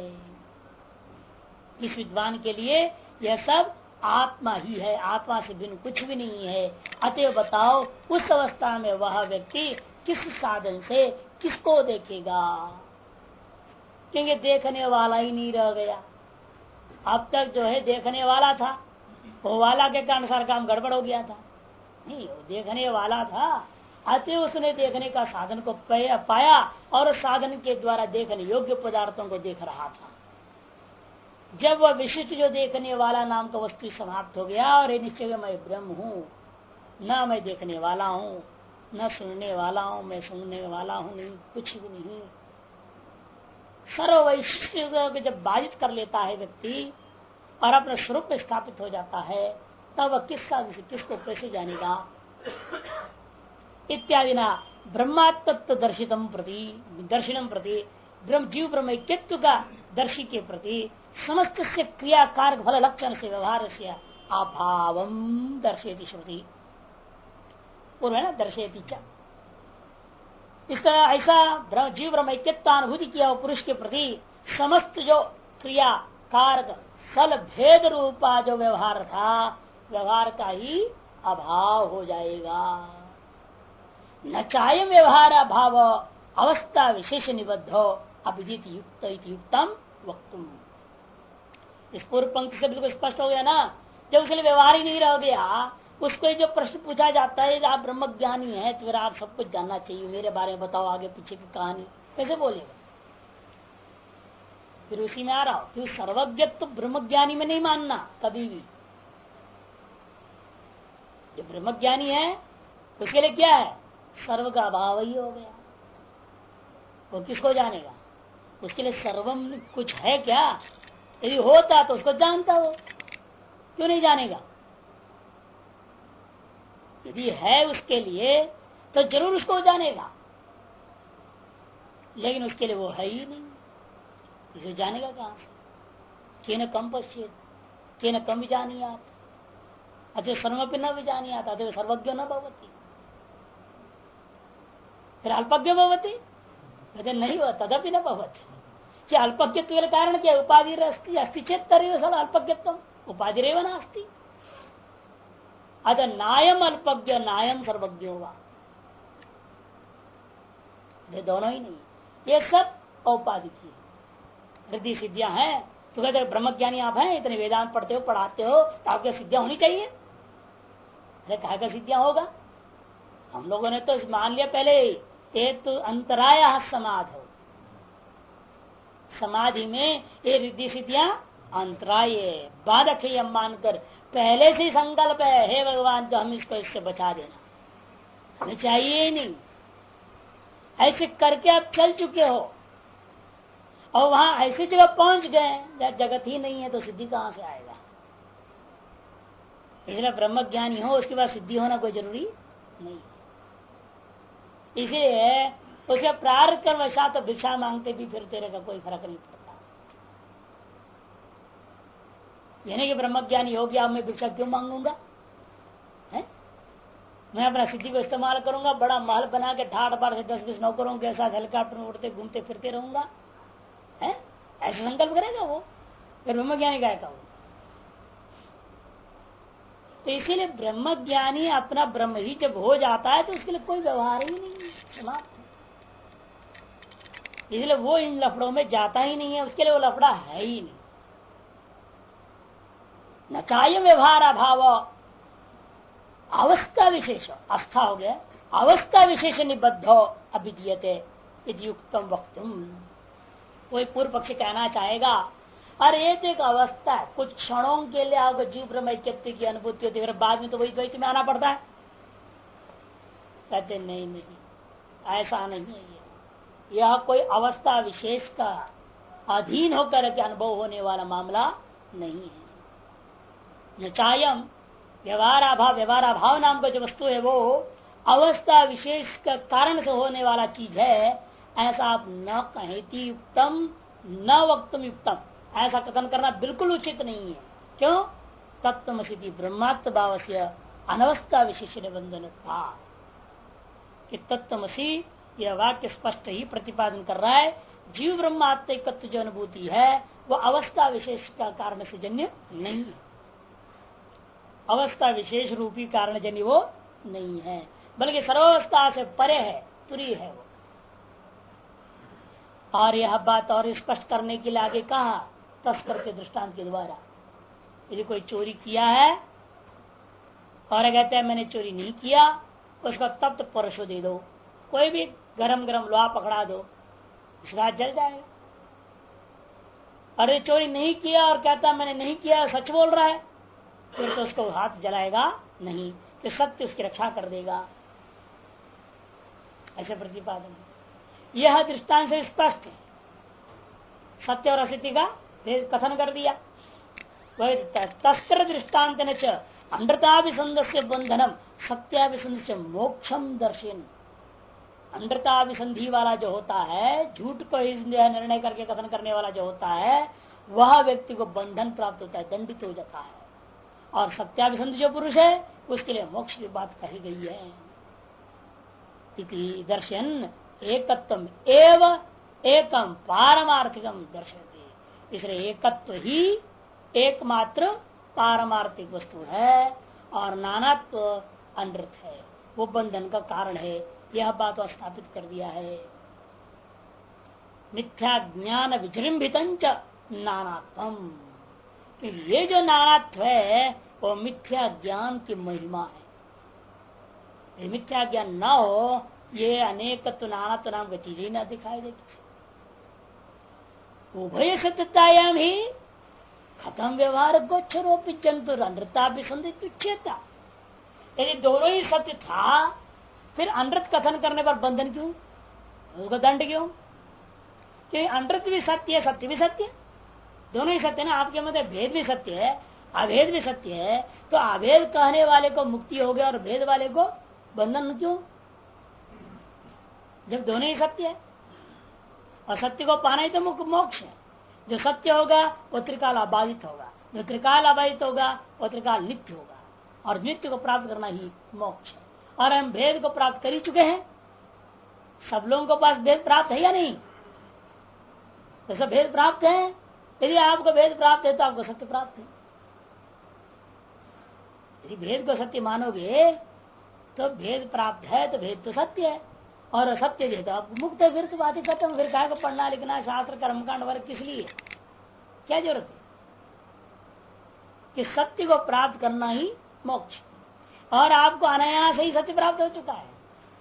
इस विद्वान के लिए यह सब आत्मा ही है, आत्मा से भिन्न कुछ भी नहीं है। अतः बताओ उस अवस्था में वह व्यक्ति किस साधन से किसको देखेगा? क्योंकि देखने वाला ही नहीं रह गया। अब तक जो है देखने वाला था, वो वाला के कारण सारा काम गड़बड़ हो गया था। नहीं, वो देखने वाला था, अतः उसने देखने का साधन को पाया और साधन के द्वारा देखने योग्य पदार्थों को देख रहा था। जब वह विशिष्ट जो देखने वाला नाम का वस्तु समाप्त हो गया और ये निश्चय मैं ब्रह्म हूँ, न मैं देखने वाला हूँ, न सुनने वाला हूँ, मैं सुनने वाला हूँ नहीं, कुछ भी नहीं, सर्व वैशिष्ट को जब बाधित कर लेता है व्यक्ति और अपने स्वरूप में स्थापित हो जाता है, तब वह किसको कैसे जानेगा? इत्यादि ना ब्रह्मात्मत्व दर्शितम प्रति दर्शनम प्रति ब्रह्म जीव ब्रह्म ऐक्यत्व का दर्शी के प्रति समस्त से क्रियाकार फल लक्षण से व्यवहार से अभाव दर्शयति श्रुति पूर्व है ना, दर्शयति च। इस तरह ऐसा जीव ब्रह्म ऐक्यत्वानुभूति किया पुरुष के प्रति समस्त जो क्रिया कारक फल भेद रूपा जो व्यवहार था, व्यवहार का ही अभाव हो जाएगा। न चाहे व्यवहार अभाव अवस्था विशेष निबद्ध अभिजित युक्त युक्तम वक्तुम। इस पूर्व पंक्ति से बिल्कुल स्पष्ट हो गया ना। जब उसके लिए व्यवहार ही नहीं रह गया, उसको जो प्रश्न पूछा जाता है आप ब्रह्मज्ञानी हैं तो फिर आप सब कुछ जानना चाहिए, मेरे बारे में बताओ आगे पीछे की कहानी, कैसे बोलेगा? फिर उसी में आ रहा हूं कि सर्वज्ञत्व ब्रह्मज्ञानी में नहीं मानना कभी भी। जो ब्रह्मज्ञानी है उसके लिए क्या है? सर्व का अभाव ही हो गया। वो किसको जानेगा? उसके लिए सर्वम कुछ है क्या? यदि होता तो उसको जानता हो, क्यों नहीं जानेगा? यदि है उसके लिए तो जरूर उसको जानेगा, लेकिन उसके लिए वो है ही नहीं, इसे जानेगा कहां से? केन कम पश्येत केन कम विजानीयात अतः सर्वपि न विजानीयात अतः सर्वज्ञ न भवति। फिर अल्पज्ञ भवति कहते नहीं हुआ तदपि न भवति। क्या अल्पज्ञत्व के कारण क्या? उपाधि अस्ति चेत तरेव सब अल्पज्ञत्व उपाधि रेव नास्ति। अतः नायम अल्पज्ञ नायम सर्वज्ञ होगा, ये दोनों ही नहीं, ये सब औपाधिक ही रिद्धि सिद्धियां हैं। तो कहते ब्रह्मज्ञानी आप हैं, इतने वेदांत पढ़ते हो पढ़ाते हो तो आपके सिद्धियां होनी चाहिए। अरे कहा का सिद्धियां होगा? हम लोगों ने तो मान लिया पहले एक तो अंतराय समाधि हो, समाधि में ये रिद्धि सिद्धियां अंतराय बाधक है, हम मानकर पहले से संकल्प है, हे भगवान जो हम इसको इससे बचा देना, हमें चाहिए ही नहीं। ऐसे करके आप चल चुके हो और वहां ऐसी जगह पहुंच गए जगत ही नहीं है तो सिद्धि कहां से आएगा? इसलिए ब्रह्मज्ञानी हो उसके बाद सिद्धि होना कोई जरूरी नहीं। इसीलिए उसके प्रारब्ध कर्म वशात तो भिक्षा मांगते भी फिरते रहेगा, कोई फर्क नहीं पड़ता। यानी कि ब्रह्मज्ञानी हो गया, मैं भिक्षा क्यों मांगूंगा? है? मैं अपना सिद्धि को इस्तेमाल करूंगा, बड़ा महल बना के ठाट बार से 10-20 नौकरों के साथ हेलीकॉप्टर में उड़ते घूमते फिरते रहूंगा, है? ऐसा संकल्प करेगा वो, फिर ब्रह्मज्ञानी का वो। तो इसीलिए ब्रह्मज्ञानी अपना ब्रह्म ही जब हो जाता है तो उसके लिए कोई व्यवहार ही नहीं है, समाप्त। इसलिए वो इन लफड़ों में जाता ही नहीं है, उसके लिए वो लफड़ा है ही नहीं। न चाय व्यवहार अभाव, अवस्था विशेष आस्था हो गया, अवस्था विशेष निबद्ध अभिधीयते युक्तम वक्तुम। कोई पूर्व पक्षी कहना चाहेगा अरे ये तो एक अवस्था है, कुछ क्षणों के लिए आपको जीव ब्रह्म ऐक्यत्व की अनुभूति होती है, फिर बाद में तो वही द्वैत में आना पड़ता है। कहते नहीं नहीं, ऐसा नहीं है। यह कोई अवस्था विशेष का अधीन होकर के अनुभव होने वाला मामला नहीं है। न चायम व्यवहार अभाव, व्यवहार अभाव नाम का जो वस्तु है वो अवस्था विशेष का कारण से होने वाला चीज है, ऐसा आप न कहती युक्तम न वक्तुम युक्तम, ऐसा कथन करना बिल्कुल उचित नहीं है। क्यों? तत्वमसि ब्रह्मात्म भाव से अनवस्था विशेष निबंधन था कि तत्वमसि यह वाक्य स्पष्ट ही प्रतिपादन कर रहा है, जीव ब्रह्मात्म जो अनुभूति है वो अवस्था विशेष का कारण से जन्य नहीं है, अवस्था विशेष रूपी कारण जन्य वो नहीं है, बल्कि सर्वावस्था से परे है, तुरी है वो। और यह बात और स्पष्ट करने के लिए आगे कहा तस्कर के दृष्टांत के द्वारा। यदि कोई चोरी किया है और कहते हैं मैंने चोरी नहीं किया, उसका तप्त परशो दे दो, कोई भी गरम गरम लोहा पकड़ा दो, उसका हाथ जल जाएगा। अरे चोरी नहीं किया और कहता मैंने नहीं किया, सच बोल रहा है, फिर तो उसको हाथ जलाएगा नहीं, तो सत्य उसकी रक्षा कर देगा। ऐसे प्रतिपादन यह दृष्टांत से स्पष्ट है, सत्य और असत्य का कथन कर दिया। वही तस्कर दृष्टान्त न अमृताभिसंध बंधनम सत्याभिसंध से मोक्षम दर्शन। अमृताभिसंधि वाला जो होता है, झूठ को निर्णय करके कथन करने वाला जो होता है, वह व्यक्ति को बंधन प्राप्त होता है, दंडित हो जाता है। और सत्याभिसंधि जो पुरुष है उसके लिए मोक्ष की बात कही गई है। इति दर्शन एकत्वम एव एकम पारमार्थिकम दर्शयति। इसलिए एकत्व ही एकमात्र पारमार्थिक वस्तु है और नानात्व अनृत है, वो बंधन का कारण है। यह बात स्थापित कर दिया है। मिथ्या ज्ञान विजृंभित नानात्वम, ये जो नानात्व है वो मिथ्या ज्ञान की महिमा है। ये मिथ्या ज्ञान न हो, ये अनेकत्व नानात्व नाम की चीज ही न दिखाई देती। उभय सत्यतायाम ही खत्म व्यवहार गोचरोपी जंतु अनृता भी संदिग्ध उच्चेता। यदि दोनों ही सत्य था, फिर अनृत कथन करने पर बंधन क्यों, उसको दंड क्यों? कि अनृत भी सत्य है, सत्य भी सत्य है, दोनों ही सत्य ना। आपके मध्य भेद भी सत्य है, अभेद भी सत्य है, तो अभेद कहने वाले को मुक्ति हो गया और भेद वाले को बंधन क्यों, जब दोनों ही सत्य है? और सत्य को पाना ही तो मोक्ष है। जो सत्य होगा वो त्रिकाल अबाधित होगा, जो त्रिकाल अबाधित होगा वो त्रिकाल नित्य होगा, और नित्य को प्राप्त करना ही मोक्ष है। और हम भेद को प्राप्त कर ही चुके हैं। सब लोगों के पास भेद प्राप्त है या नहीं? तो सब भेद प्राप्त है। यदि आपको भेद प्राप्त है तो आपको सत्य प्राप्त है। यदि भेद को सत्य मानोगे तो भेद प्राप्त है, तो भेद तो सत्य है, और सत्य भेद तो आप मुक्त है। फिर तो बात ही खत्म। फिर काय को पढ़ना लिखना, शास्त्र कर्मकांड वर्ग किस लिए, क्या जरूरत है? कि सत्य को प्राप्त करना ही मोक्ष, और आपको अनायास ही सत्य प्राप्त हो चुका है।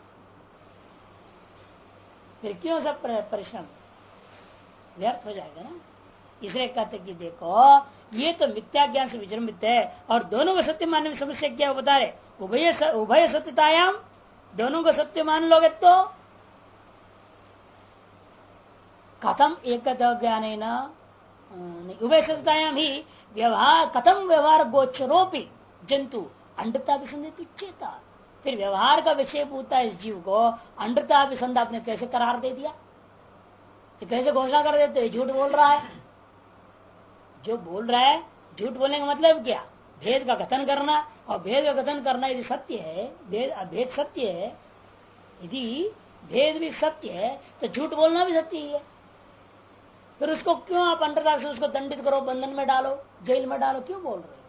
फिर क्यों सब परिश्रम व्यर्थ हो जाएगा ना। इसलिए कहते कि देखो ये तो मिथ्या ज्ञान से विजृंभित है, और दोनों को सत्य मानने में समस्या क्या बता रहे? उभय सत्यतायाम, दोनों को सत्य मान लोगे तो कथम एक ज्ञान उभय सत्यतायाम ही व्यवहार कथम व्यवहार गोचरोपी जंतु अंडता भी संदेह चेता। फिर व्यवहार का विषय पूछता इस जीव को अंडता अभिसंध आपने कैसे करार दे दिया, तो कैसे घोषणा कर देते झूठ बोल रहा है। जो बोल रहा है झूठ बोलने का मतलब क्या, भेद का कथन करना, और भेद का कथन करना यदि सत्य है, भेद सत्य है, यदि भेद भी सत्य है तो झूठ बोलना भी सत्य ही है। फिर उसको क्यों आप अंडरता से उसको दंडित करो, बंधन में डालो, जेल में डालो, क्यों बोल रहे हो।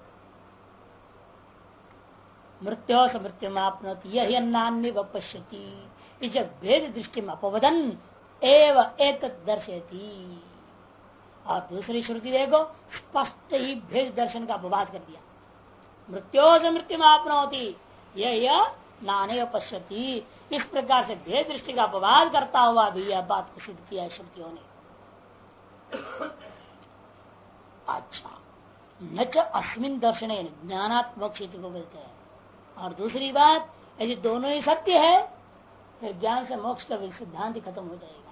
मृत्यु समृत्यु आपनोति यही अन्नान्य पश्यति, जब भेद दृष्टि में अपवदन एव एक दर्शयती। और दूसरी श्रुति देखो, स्पष्ट ही भेद दर्शन का अपवाद कर दिया। मृत्यु से मृत्यु आपनोति यह नाने पश्यति, इस प्रकार से भेद दृष्टि का अपवाद करता हुआ भी यह बात को सिद्ध किया श्रुतियों ने। अच्छा, न च अस्मिन दर्शन ज्ञानात्मक क्षेत्र को बोलते हैं। और दूसरी बात, यदि दोनों ही सत्य है फिर ज्ञान से मोक्ष का सिद्धांत ही खत्म हो जाएगा।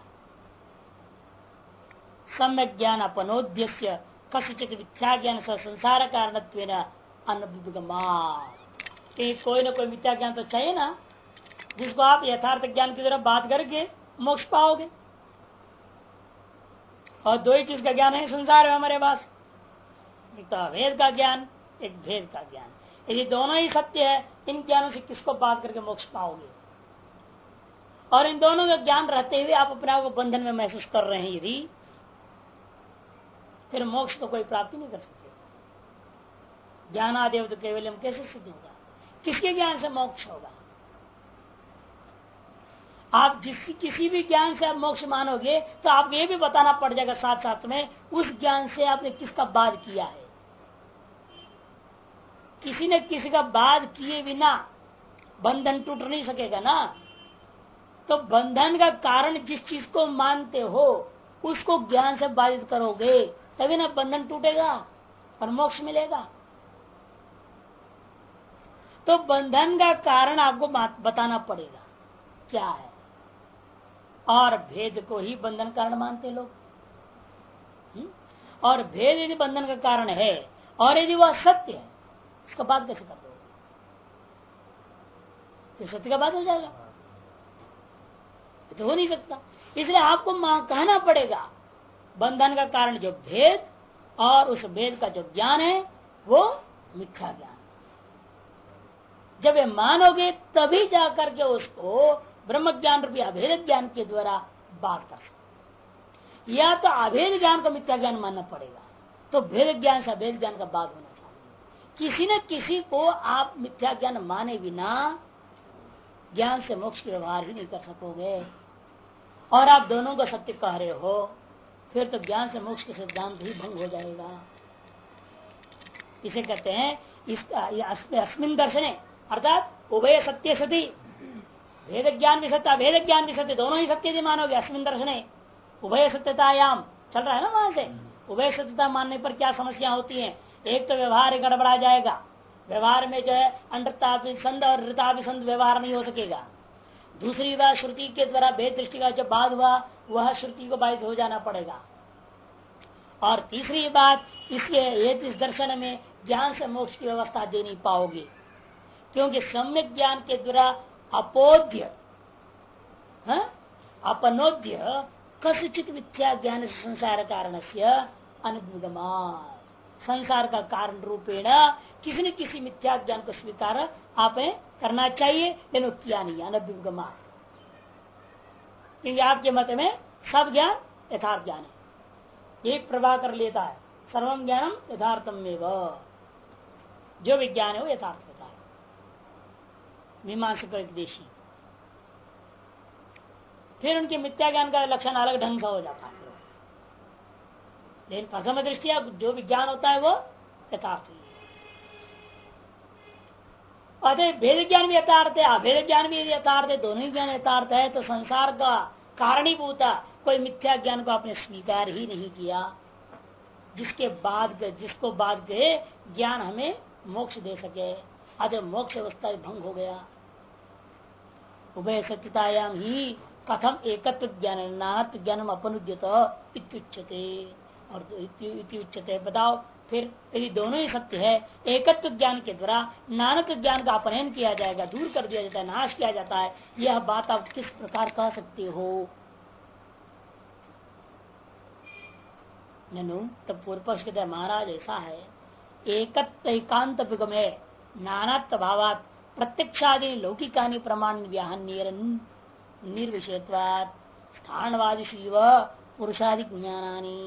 सम्यक ज्ञान अपनोद्यस्य कसिचित मिथ्या ज्ञान संसार कारणत्वेन अनभिगमात्, कोई न कोई मिथ्या ज्ञान तो चाहिए ना, जिसको आप यथार्थ ज्ञान की तरफ बात करके मोक्ष पाओगे। और दो ही चीज का ज्ञान है संसार में हमारे पास, एक तो अभेद का ज्ञान, एक भेद का ज्ञान। यदि दोनों ही सत्य है, इन ज्ञानों से किसको बात करके मोक्ष पाओगे। और इन दोनों का ज्ञान रहते हुए आप अपने आप को बंधन में महसूस कर रहे हैं, यदि फिर मोक्ष को कोई प्राप्ति नहीं कर सकते। ज्ञानादेव तो केवल कैसे सिद्ध होगा, किसके ज्ञान से मोक्ष होगा। आप किसी भी ज्ञान से आप मोक्ष मानोगे तो आपको ये भी बताना पड़ जाएगा साथ साथ में उस ज्ञान से आपने किसका बाध किया है। किसी ने किसी का बाध किए बिना बंधन टूट नहीं सकेगा ना। तो बंधन का कारण जिस चीज को मानते हो उसको ज्ञान से बाधित करोगे, तभी ना बंधन टूटेगा और मोक्ष मिलेगा। तो बंधन का कारण आपको बताना पड़ेगा क्या है। और भेद को ही बंधन कारण मानते लोग। और भेद यदि बंधन का कारण है और यदि वह सत्य है, उसका बात कैसे कर दोगे। तो सत्य का बात हो जाएगा, तो हो नहीं सकता। इसलिए आपको कहना पड़ेगा बंधन का कारण जो भेद और उस भेद का जो ज्ञान है वो मिथ्या ज्ञान। जब ये मानोगे तभी जाकर के उसको ब्रह्म ज्ञान रूपी अभेद ज्ञान के द्वारा बात कर सकते। या तो अभेद ज्ञान को मिथ्या ज्ञान मानना पड़ेगा, तो भेद ज्ञान से अभेद ज्ञान का बात होना चाहिए। किसी न किसी को आप मिथ्या ज्ञान माने बिना ज्ञान से मोक्ष की व्यवहार ही नहीं कर सकोगे। और आप दोनों को सत्य कह रहे हो, फिर तो ज्ञान से मोक्ष के सिद्धांत ही भंग हो जाएगा। इसे कहते हैं अस्मिन दर्शने, अर्थात उभय सत्य सती, भेद ज्ञान भी सत्य भेद ज्ञान भी सत्य, दोनों ही सत्य मानोगे। अस्मिन दर्शने उभय सत्यतायाम चल रहा है ना वहां से। उभय सत्यता मानने पर क्या समस्या होती है, एक तो व्यवहार गड़बड़ा जाएगा, व्यवहार में जो है अंडताभिसंध और ऋताभिसंध व्यवहार नहीं हो सकेगा। दूसरी बात, श्रुति के द्वारा भेद दृष्टि का जब बाध हुआ वह श्रुति को बाधित हो जाना पड़ेगा। और तीसरी बात, इसलिए इस दर्शन में ज्ञान से मोक्ष की व्यवस्था दे नहीं पाओगे, क्योंकि सम्यक ज्ञान के द्वारा अपोध्य अपनोध्य कसिचित मिथ्या ज्ञान संसार कारण से अनुगमा, संसार का कारण रूपेण किसी न किसी मिथ्या ज्ञान को स्वीकार आपने करना चाहिए, लेकिन किया नहीं अनभिगमा। क्योंकि आपके मत में सब ज्ञान यथार्थ ज्ञान है, एक प्रभाव कर लेता है। सर्वम ज्ञानम यथार्थम में, जो विज्ञान है वो यथार्थ होता है। मीमांसक देशी, फिर उनके मिथ्या ज्ञान का लक्षण अलग ढंग का हो जाता है। लेकिन प्रथम दृष्टिया जो विज्ञान होता है वो यथार्थ है। अतः भेद ज्ञान भी यथार्थ है, अभेद ज्ञान भी यथार्थ है, दोनों ही ज्ञान यथार्थ है। तो संसार का कारणीभूत कोई मिथ्या ज्ञान को आपने स्वीकार ही नहीं किया, जिसको बाद गए ज्ञान हमें मोक्ष दे सके। अतः मोक्ष अवस्था भंग हो गया। उभय सत्यतायाम ही कथम एकत्व ज्ञान ज्ञानम अपनुद्यत इत्युच्यते, और इति उच्यते, बताओ फिर यदि दोनों ही सत्य है, एकत्व ज्ञान के द्वारा नानक ज्ञान का अपहरण किया जाएगा, दूर कर दिया जाता है, नाश किया जाता है, यह बात आप किस प्रकार कह सकते हो? ननु तब पूर्व पक्ष कहते हैं महाराज ऐसा है, एकत्व एकांत विगमे नानात्व भावात प्रत्यक्षादि लौकिकानि प्रमाण व्याहन्य निर्विषयत्वात् स्थानवादी शिव पुरुषादि ज्ञानानि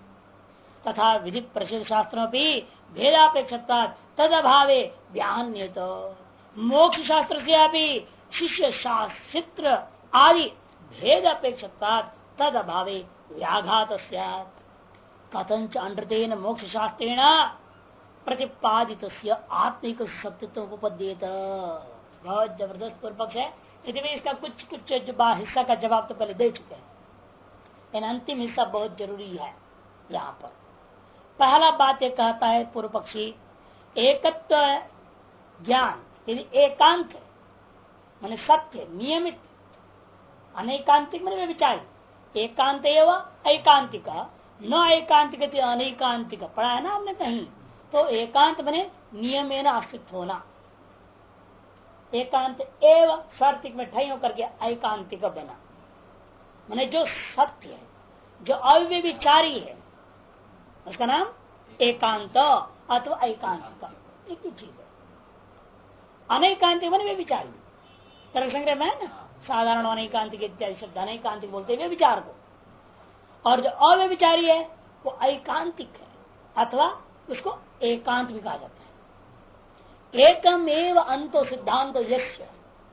तथा विधि प्रसिद्ध शास्त्रों भी भेदापेक्षता तद अभावे व्याहन्य मोक्ष शास्त्र से अभी शिष्य शास्त्र आदि भेद अपेक्षता तद अभावे व्याघात कथंच अनृतेन मोक्ष शास्त्रेण प्रतिपादित आत्मिक सत्यत्व उपपद्येत। बहुत जबरदस्त पूर्व पक्ष है। यदि भी इसका कुछ हिस्सा का जवाब तो पहले दे चुके हैं, लेकिन अंतिम हिस्सा बहुत जरूरी है। यहाँ पर पहला बात ये कहता है पूर्व पक्षी, एकत्व ज्ञान यदि एकांत है माने सत्य नियमित, अनैकांतिक मैंने विचारी, एकांत एवं एकांतिक न एकांतिक अनैकांतिक पढ़ा है ना हमने कहीं, तो एकांत बने नियम अस्तित्व होना, एकांत एवं सार्थिक में ठई होकर के एकांतिक बना, माने जो सत्य है, जो अव्यभिचारी है, उसका नाम एकांत अथवा एकांतिक, एक ही चीज है। अनैकांतिक बने व्यभिचारी, तरक संग्रह में है ना, साधारण अनैकांतिक इत्यादि शब्द अनैकांतिक बोलते हैं व्यभिचार को, और जो अव्यभिचारी है वो एकांतिक है अथवा उसको एकांत भी कहा जाता है। एकम एव अंतो सिद्धांत यस्य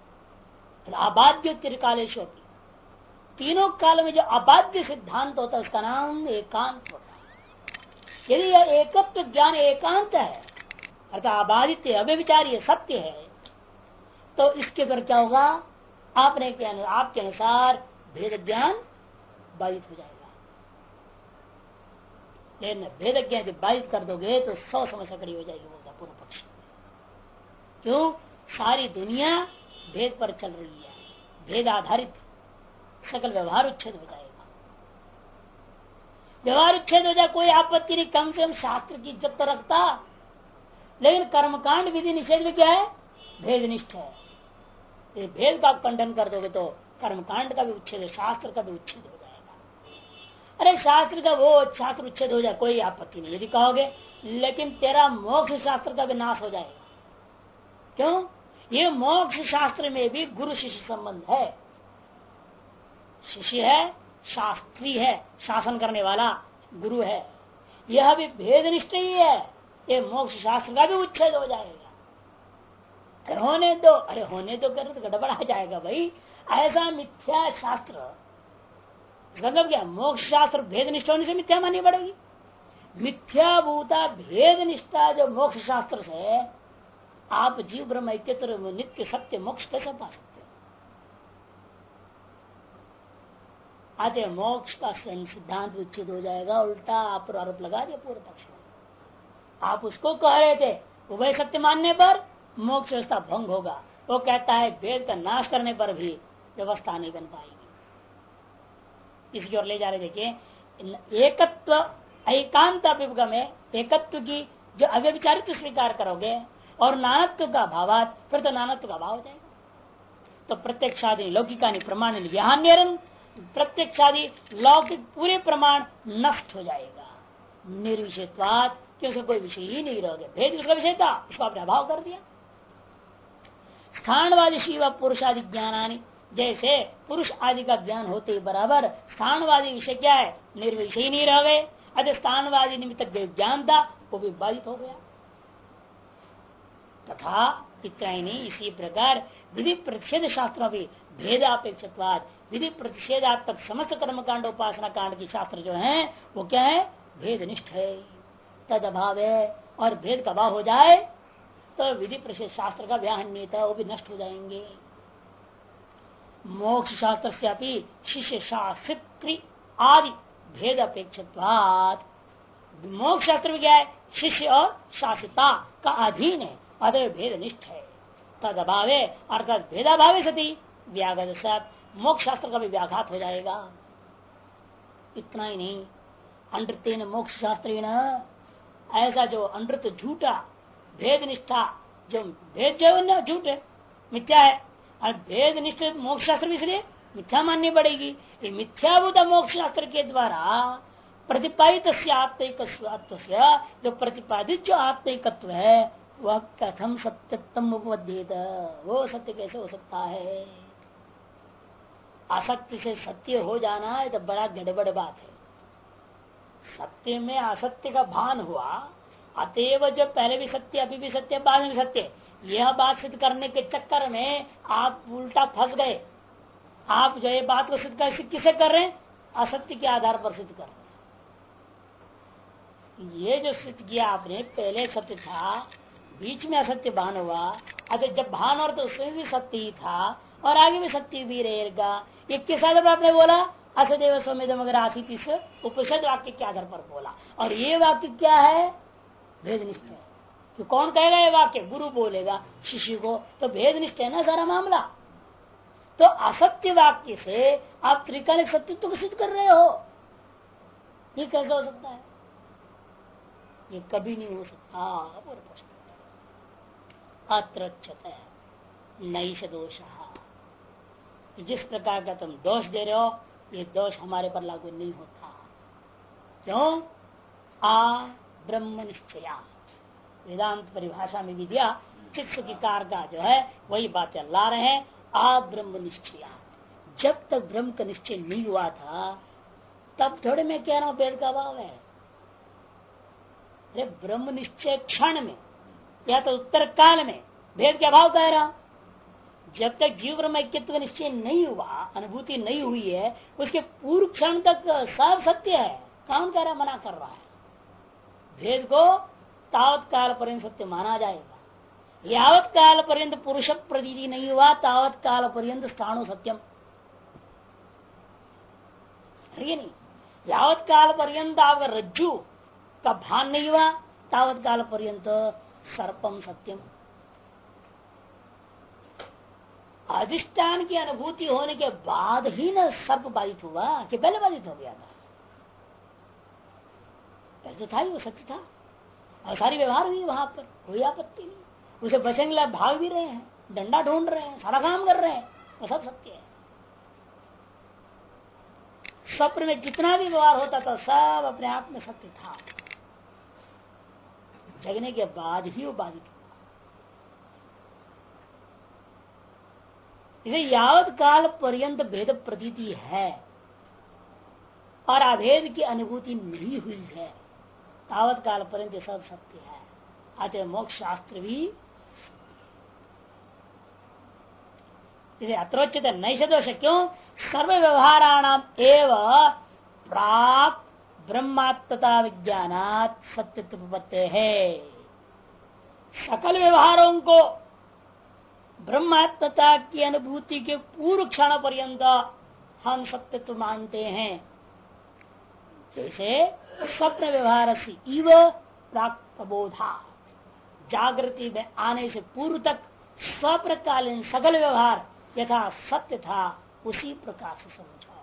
अबाध्य त्रिकालेश, तीनों काल में जो अबाध्य सिद्धांत होता है उसका नाम एकांत होता है। यदि यह एकत्व ज्ञान एकांत है अर्थात अबाधित अव्यभिचारी सत्य है, तो इसके द्वारा क्या होगा, आपके अनुसार भेद ज्ञान बाधित हो जाएगा। लेकिन भेद ज्ञान बाधित कर दोगे तो 100 समस्या खड़ी हो जाएगी, बोलता पूर्व पक्ष। क्यों? सारी दुनिया भेद पर चल रही है, भेद आधारित सकल व्यवहार उच्छेद हो जाएगा। व्यवहार उच्छेद हो जाए कोई आपत्ति नहीं, कम से कम शास्त्र की इज्जत तो रखता, लेकिन कर्मकांड विधि निषेध में क्या है, भेदनिष्ठ है। ये भेद का खंडन कर दोगे तो कर्मकांड का भी उच्छेद, शास्त्र का भी उच्छेद हो जाएगा। अरे शास्त्र का वो शास्त्र उच्छेद हो जाए कोई आपत्ति नहीं यदि कहोगे, लेकिन तेरा मोक्ष शास्त्र का भी नाश हो जाएगा। क्यों? ये मोक्ष शास्त्र में भी गुरु शिष्य संबंध है, शिष्य है, शास्त्री है, शासन करने वाला गुरु है, यह भी भेदनिष्ठ ही है, ये मोक्ष शास्त्र का भी उच्छेद हो जाएगा। अरे होने दो, अरे होने दो कर तो गड़बड़ आ जाएगा भाई। ऐसा मिथ्या शास्त्र, मतलब क्या, मोक्ष शास्त्र भेद निष्ठा होने से मिथ्या माननी पड़ेगी। मिथ्याभूता भेद निष्ठा जो मोक्ष शास्त्र से आप जीव ब्रह्म ऐक्य नित्य सत्य मोक्ष कैसे पा सकते हो? आते मोक्ष का सिद्धांत उच्छेद हो जाएगा, उल्टा आप आरोप लगा दिया पूर्व पक्ष में। आप उसको कह रहे थे उभय सत्य मानने पर मोक्ष व्यवस्था भंग होगा, वो कहता है भेद का नाश करने पर भी व्यवस्था नहीं बन पाएगी। इसकी ओर ले जा रहे, देखिए एकत्व एकांत अभिगम में एकत्व की जो अव्यभिचारित स्वीकार करोगे और नानत्व का भावात, फिर तो नानत्व का भाव हो जाएगा। तो प्रत्यक्षादि लौकिकानि प्रमाण व्याहन्यरन, प्रत्यक्षादि लौकिक पूरे प्रमाण नष्ट हो जाएगा। निर्विषयत्वात्, क्योंकि कोई विषय ही नहीं रह गया, भेद उसका विषय था, उसका आपने अभाव कर दिया। स्थानवादी शिव पुरुषादि ज्ञानानि, जैसे पुरुष आदि का ज्ञान होते ही बराबर स्थानवादी विषय क्या है, निर्विषय ही नहीं रह गए। अतः स्थानवादी निमित्त ज्ञान था वो भी बाधित हो गया। तथा इतना ही नहीं, इसी प्रकार विधि प्रतिषेध शास्त्रों भी भेदापेक्षत्वाद, विधि प्रतिषेधात्मक समस्त कर्म कांड उपासना कांड की शास्त्र जो है वो क्या है, भेदनिष्ठ है, तद अभाव है। और भेद का अभाव हो जाए तो विधि प्रतिषेध शास्त्र का व्याहन्यता वो भी नष्ट हो जाएंगे। मोक्ष शास्त्र से अभी शिष्य शास्त्री आदि भेद अपेक्षत्वाद, मोक्ष शास्त्र में क्या है, शिष्य और शासिता का अधीन है, अतः भेद निष्ठ है। तद अभाव है, अर्थात भेदाभाव सती व्याघात सत, मोक्ष शास्त्र का भी व्याघात हो जाएगा। इतना ही नहीं, अनृतेन मोक्ष शास्त्रेण ऐसा जो अनृत झूठा भेद निष्ठा, जो भेद जो है झूठ है, मिथ्या है, और भेद निष्ठ मोक्ष शास्त्र भी इसलिए मिथ्या माननी पड़ेगी। ये मिथ्याभूत मोक्ष शास्त्र के द्वारा प्रतिपादित आत्मिकत्व से जो प्रतिपादित जो आत्मिकत्व है वह कथम सत्यतम उपद्येत, वो सत्य कैसे हो सकता है। असत्य से सत्य हो जाना है तो बड़ा गड़बड़ बात है। सत्य में असत्य का भान हुआ, अतएव जो पहले भी सत्य अभी भी सत्य बाद में भी सत्य, यह बात सिद्ध करने के चक्कर में आप उल्टा फंस गए। आप जो ये बात को सिद्ध किसे कर रहे हैं, असत्य के आधार पर सिद्ध कर रहे हैं। ये जो सिद्ध किया आपने, पहले सत्य था, बीच में असत्य भान हुआ, अगर जब भान और तो उसमें भी सत्य ही था और आगे भी सत्य भी रहेगा। ये किस आधार पर आपने बोला, असदेव समेदम अगर आसित, इस उपनिषद वाक्य के आधार पर बोला। और ये वाक्य क्या है, भेदनिष्ठ है। तो कौन कहेगा ये वाक्य, गुरु बोलेगा शिष्य को, तो भेदनिष्ठ है ना सारा मामला। तो असत्य वाक्य से आप त्रिकालिक सत्यत्व को सिद्ध कर रहे हो, ये कैसे हो सकता है, ये कभी नहीं हो सकता। अत्र नैष दोष, जिस प्रकार का तुम दोष दे रहे हो ये दोष हमारे पर लागू नहीं होता। क्यों, आ ब्रह्म निश्चया, वेदांत परिभाषा में भी दिया, चित्त की कार का जो है वही बातें ला रहे हैं। आ ब्रह्म निश्चया, जब तक ब्रह्म का निश्चय नहीं हुआ था तब थोड़े मैं कह रहा हूं भेद का अभाव है। अरे ब्रह्म निश्चय क्षण में या तो उत्तर काल में भेद के अभाव कह रहा। जब तक जीव ब्रह्म ऐक्यत्व निश्चय नहीं हुआ, अनुभूति नहीं हुई है, उसके पूर्व क्षण तक सब सत्य है। कौन कह रहा, मना कर रहा है। भेद को तावत काल पर्यंत सत्य माना जाएगा। यावत काल पर्यंत पुरुष प्रतीति नहीं हुआ तावत काल पर्यंत स्थाणु सत्यम है नहीं। यावत काल पर्यंत आपका रज्जु का भान नहीं हुआ तावत काल पर्यंत सर्पम सत्यम। अधिष्ठान की अनुभूति होने के बाद ही न सर्प बाधित हुआ कि पहले बाधित हो गया था। पहले था ही वो सत्य था और सारी व्यवहार हुई वहां पर, कोई आपत्ति नहीं। उसे बचेंगे लिए भाग भी रहे हैं, डंडा ढूंढ रहे हैं, सारा काम कर रहे हैं, वो सब सत्य है। स्वप्न में जितना भी व्यवहार होता था सब अपने आप में सत्य था। जगने के बाद ही वो बाधित हुआ। इसे यावत काल पर्यंत भेद प्रतीति है और अभेद की अनुभूति नहीं हुई है तावत काल पर्यंत सब सत्य है। अतः मोक्ष शास्त्र भी इसे अत्रोचित नैष दोष। क्यों, सर्व व्यवहाराणाम एव प्राक ब्रह्मात्मता विज्ञानात् सत्यत्वपत्ते है। सकल व्यवहारों को ब्रह्मात्मता की अनुभूति के पूर्व क्षण पर्यंत हम सत्यत्व मानते हैं। जैसे स्वप्न व्यवहार से इव प्राक प्रबोधा, जागृति में आने से पूर्व तक स्वप्रकालीन सकल व्यवहार यथा सत्य था उसी प्रकार से समझा।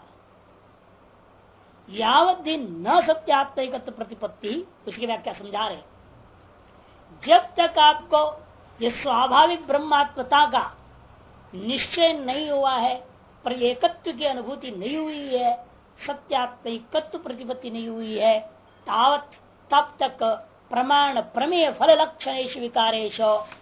यावत दिन न सत्यात्मक प्रतिपत्ति, उसकी व्याख्या समझा रहे। जब तक आपको ये स्वाभाविक ब्रह्मात्मता का निश्चय नहीं हुआ है, पर एकत्व की अनुभूति नहीं हुई है, सत्यात्मकत्व प्रतिपत्ति नहीं हुई है, तावत तब तक प्रमाण प्रमेय फल लक्षणेश विकारेश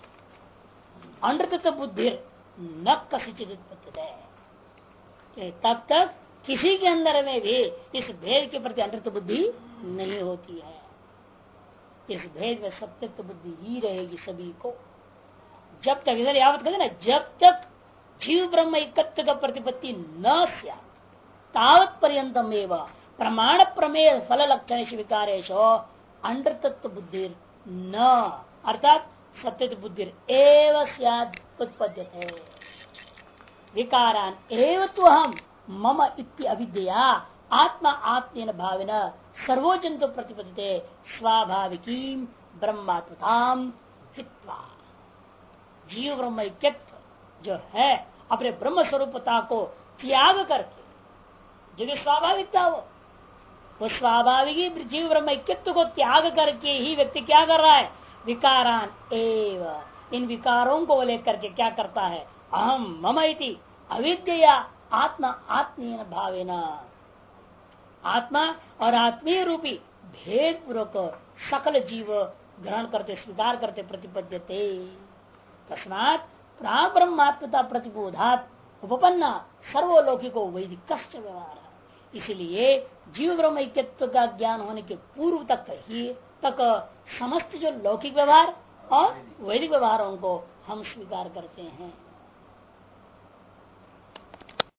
अनृत बुद्धि न कसिचित उत्पत्ति है। तब तक किसी के अंदर में भी इस भेद के प्रति अनृत बुद्धि नहीं होती है। इस भेद में सत्यत्व बुद्धि ही रहेगी सभी को। जब तक इधर यावत कहते ना, जब तक जीव ब्रह्म एकत्व का प्रतिपत्ति न स्यात् तावत पर्यंतम एवं प्रमाण प्रमेय फल लक्षण विकारेश अनृतत्व बुद्धि न, अर्थात सत्य बुद्धि एव उत्पद्यते विकारान एव तो हम मम इति अविद्या आत्मा आत्मेन भावेन सर्वोजंतो प्रतिपद्यते स्वाभाविकी ब्रह्मात्मताम हित्वा। जीव ब्रह्म ऐक्यत्व जो है अपने ब्रह्म स्वरूपता को त्याग करके, जो कि स्वाभाविक था वो वो स्वाभाविक जीव ब्रह्म ऐक्यत्व को त्याग करके ही व्यक्ति क्या कर रहा है, विकारान एव, इन विकारों को लेकर के क्या करता है, अहम मम इति अविद्या आत्मा आत्मीय भावेना, आत्मा और आत्मीय रूपी भेद पूर्वक सकल जीव ग्रहण करते, स्वीकार करते, प्रतिपद्यते। तस्मात् ब्रह्मात्मता प्रतिबोधात उपपन्ना सर्वलौकिको वैदिक व्यवहार, इसलिए जीव ब्रह्म ऐक्यत्व का ज्ञान होने के पूर्व तक समस्त जो लौकिक व्यवहार और वैदिक व्यवहारों को हम स्वीकार करते हैं।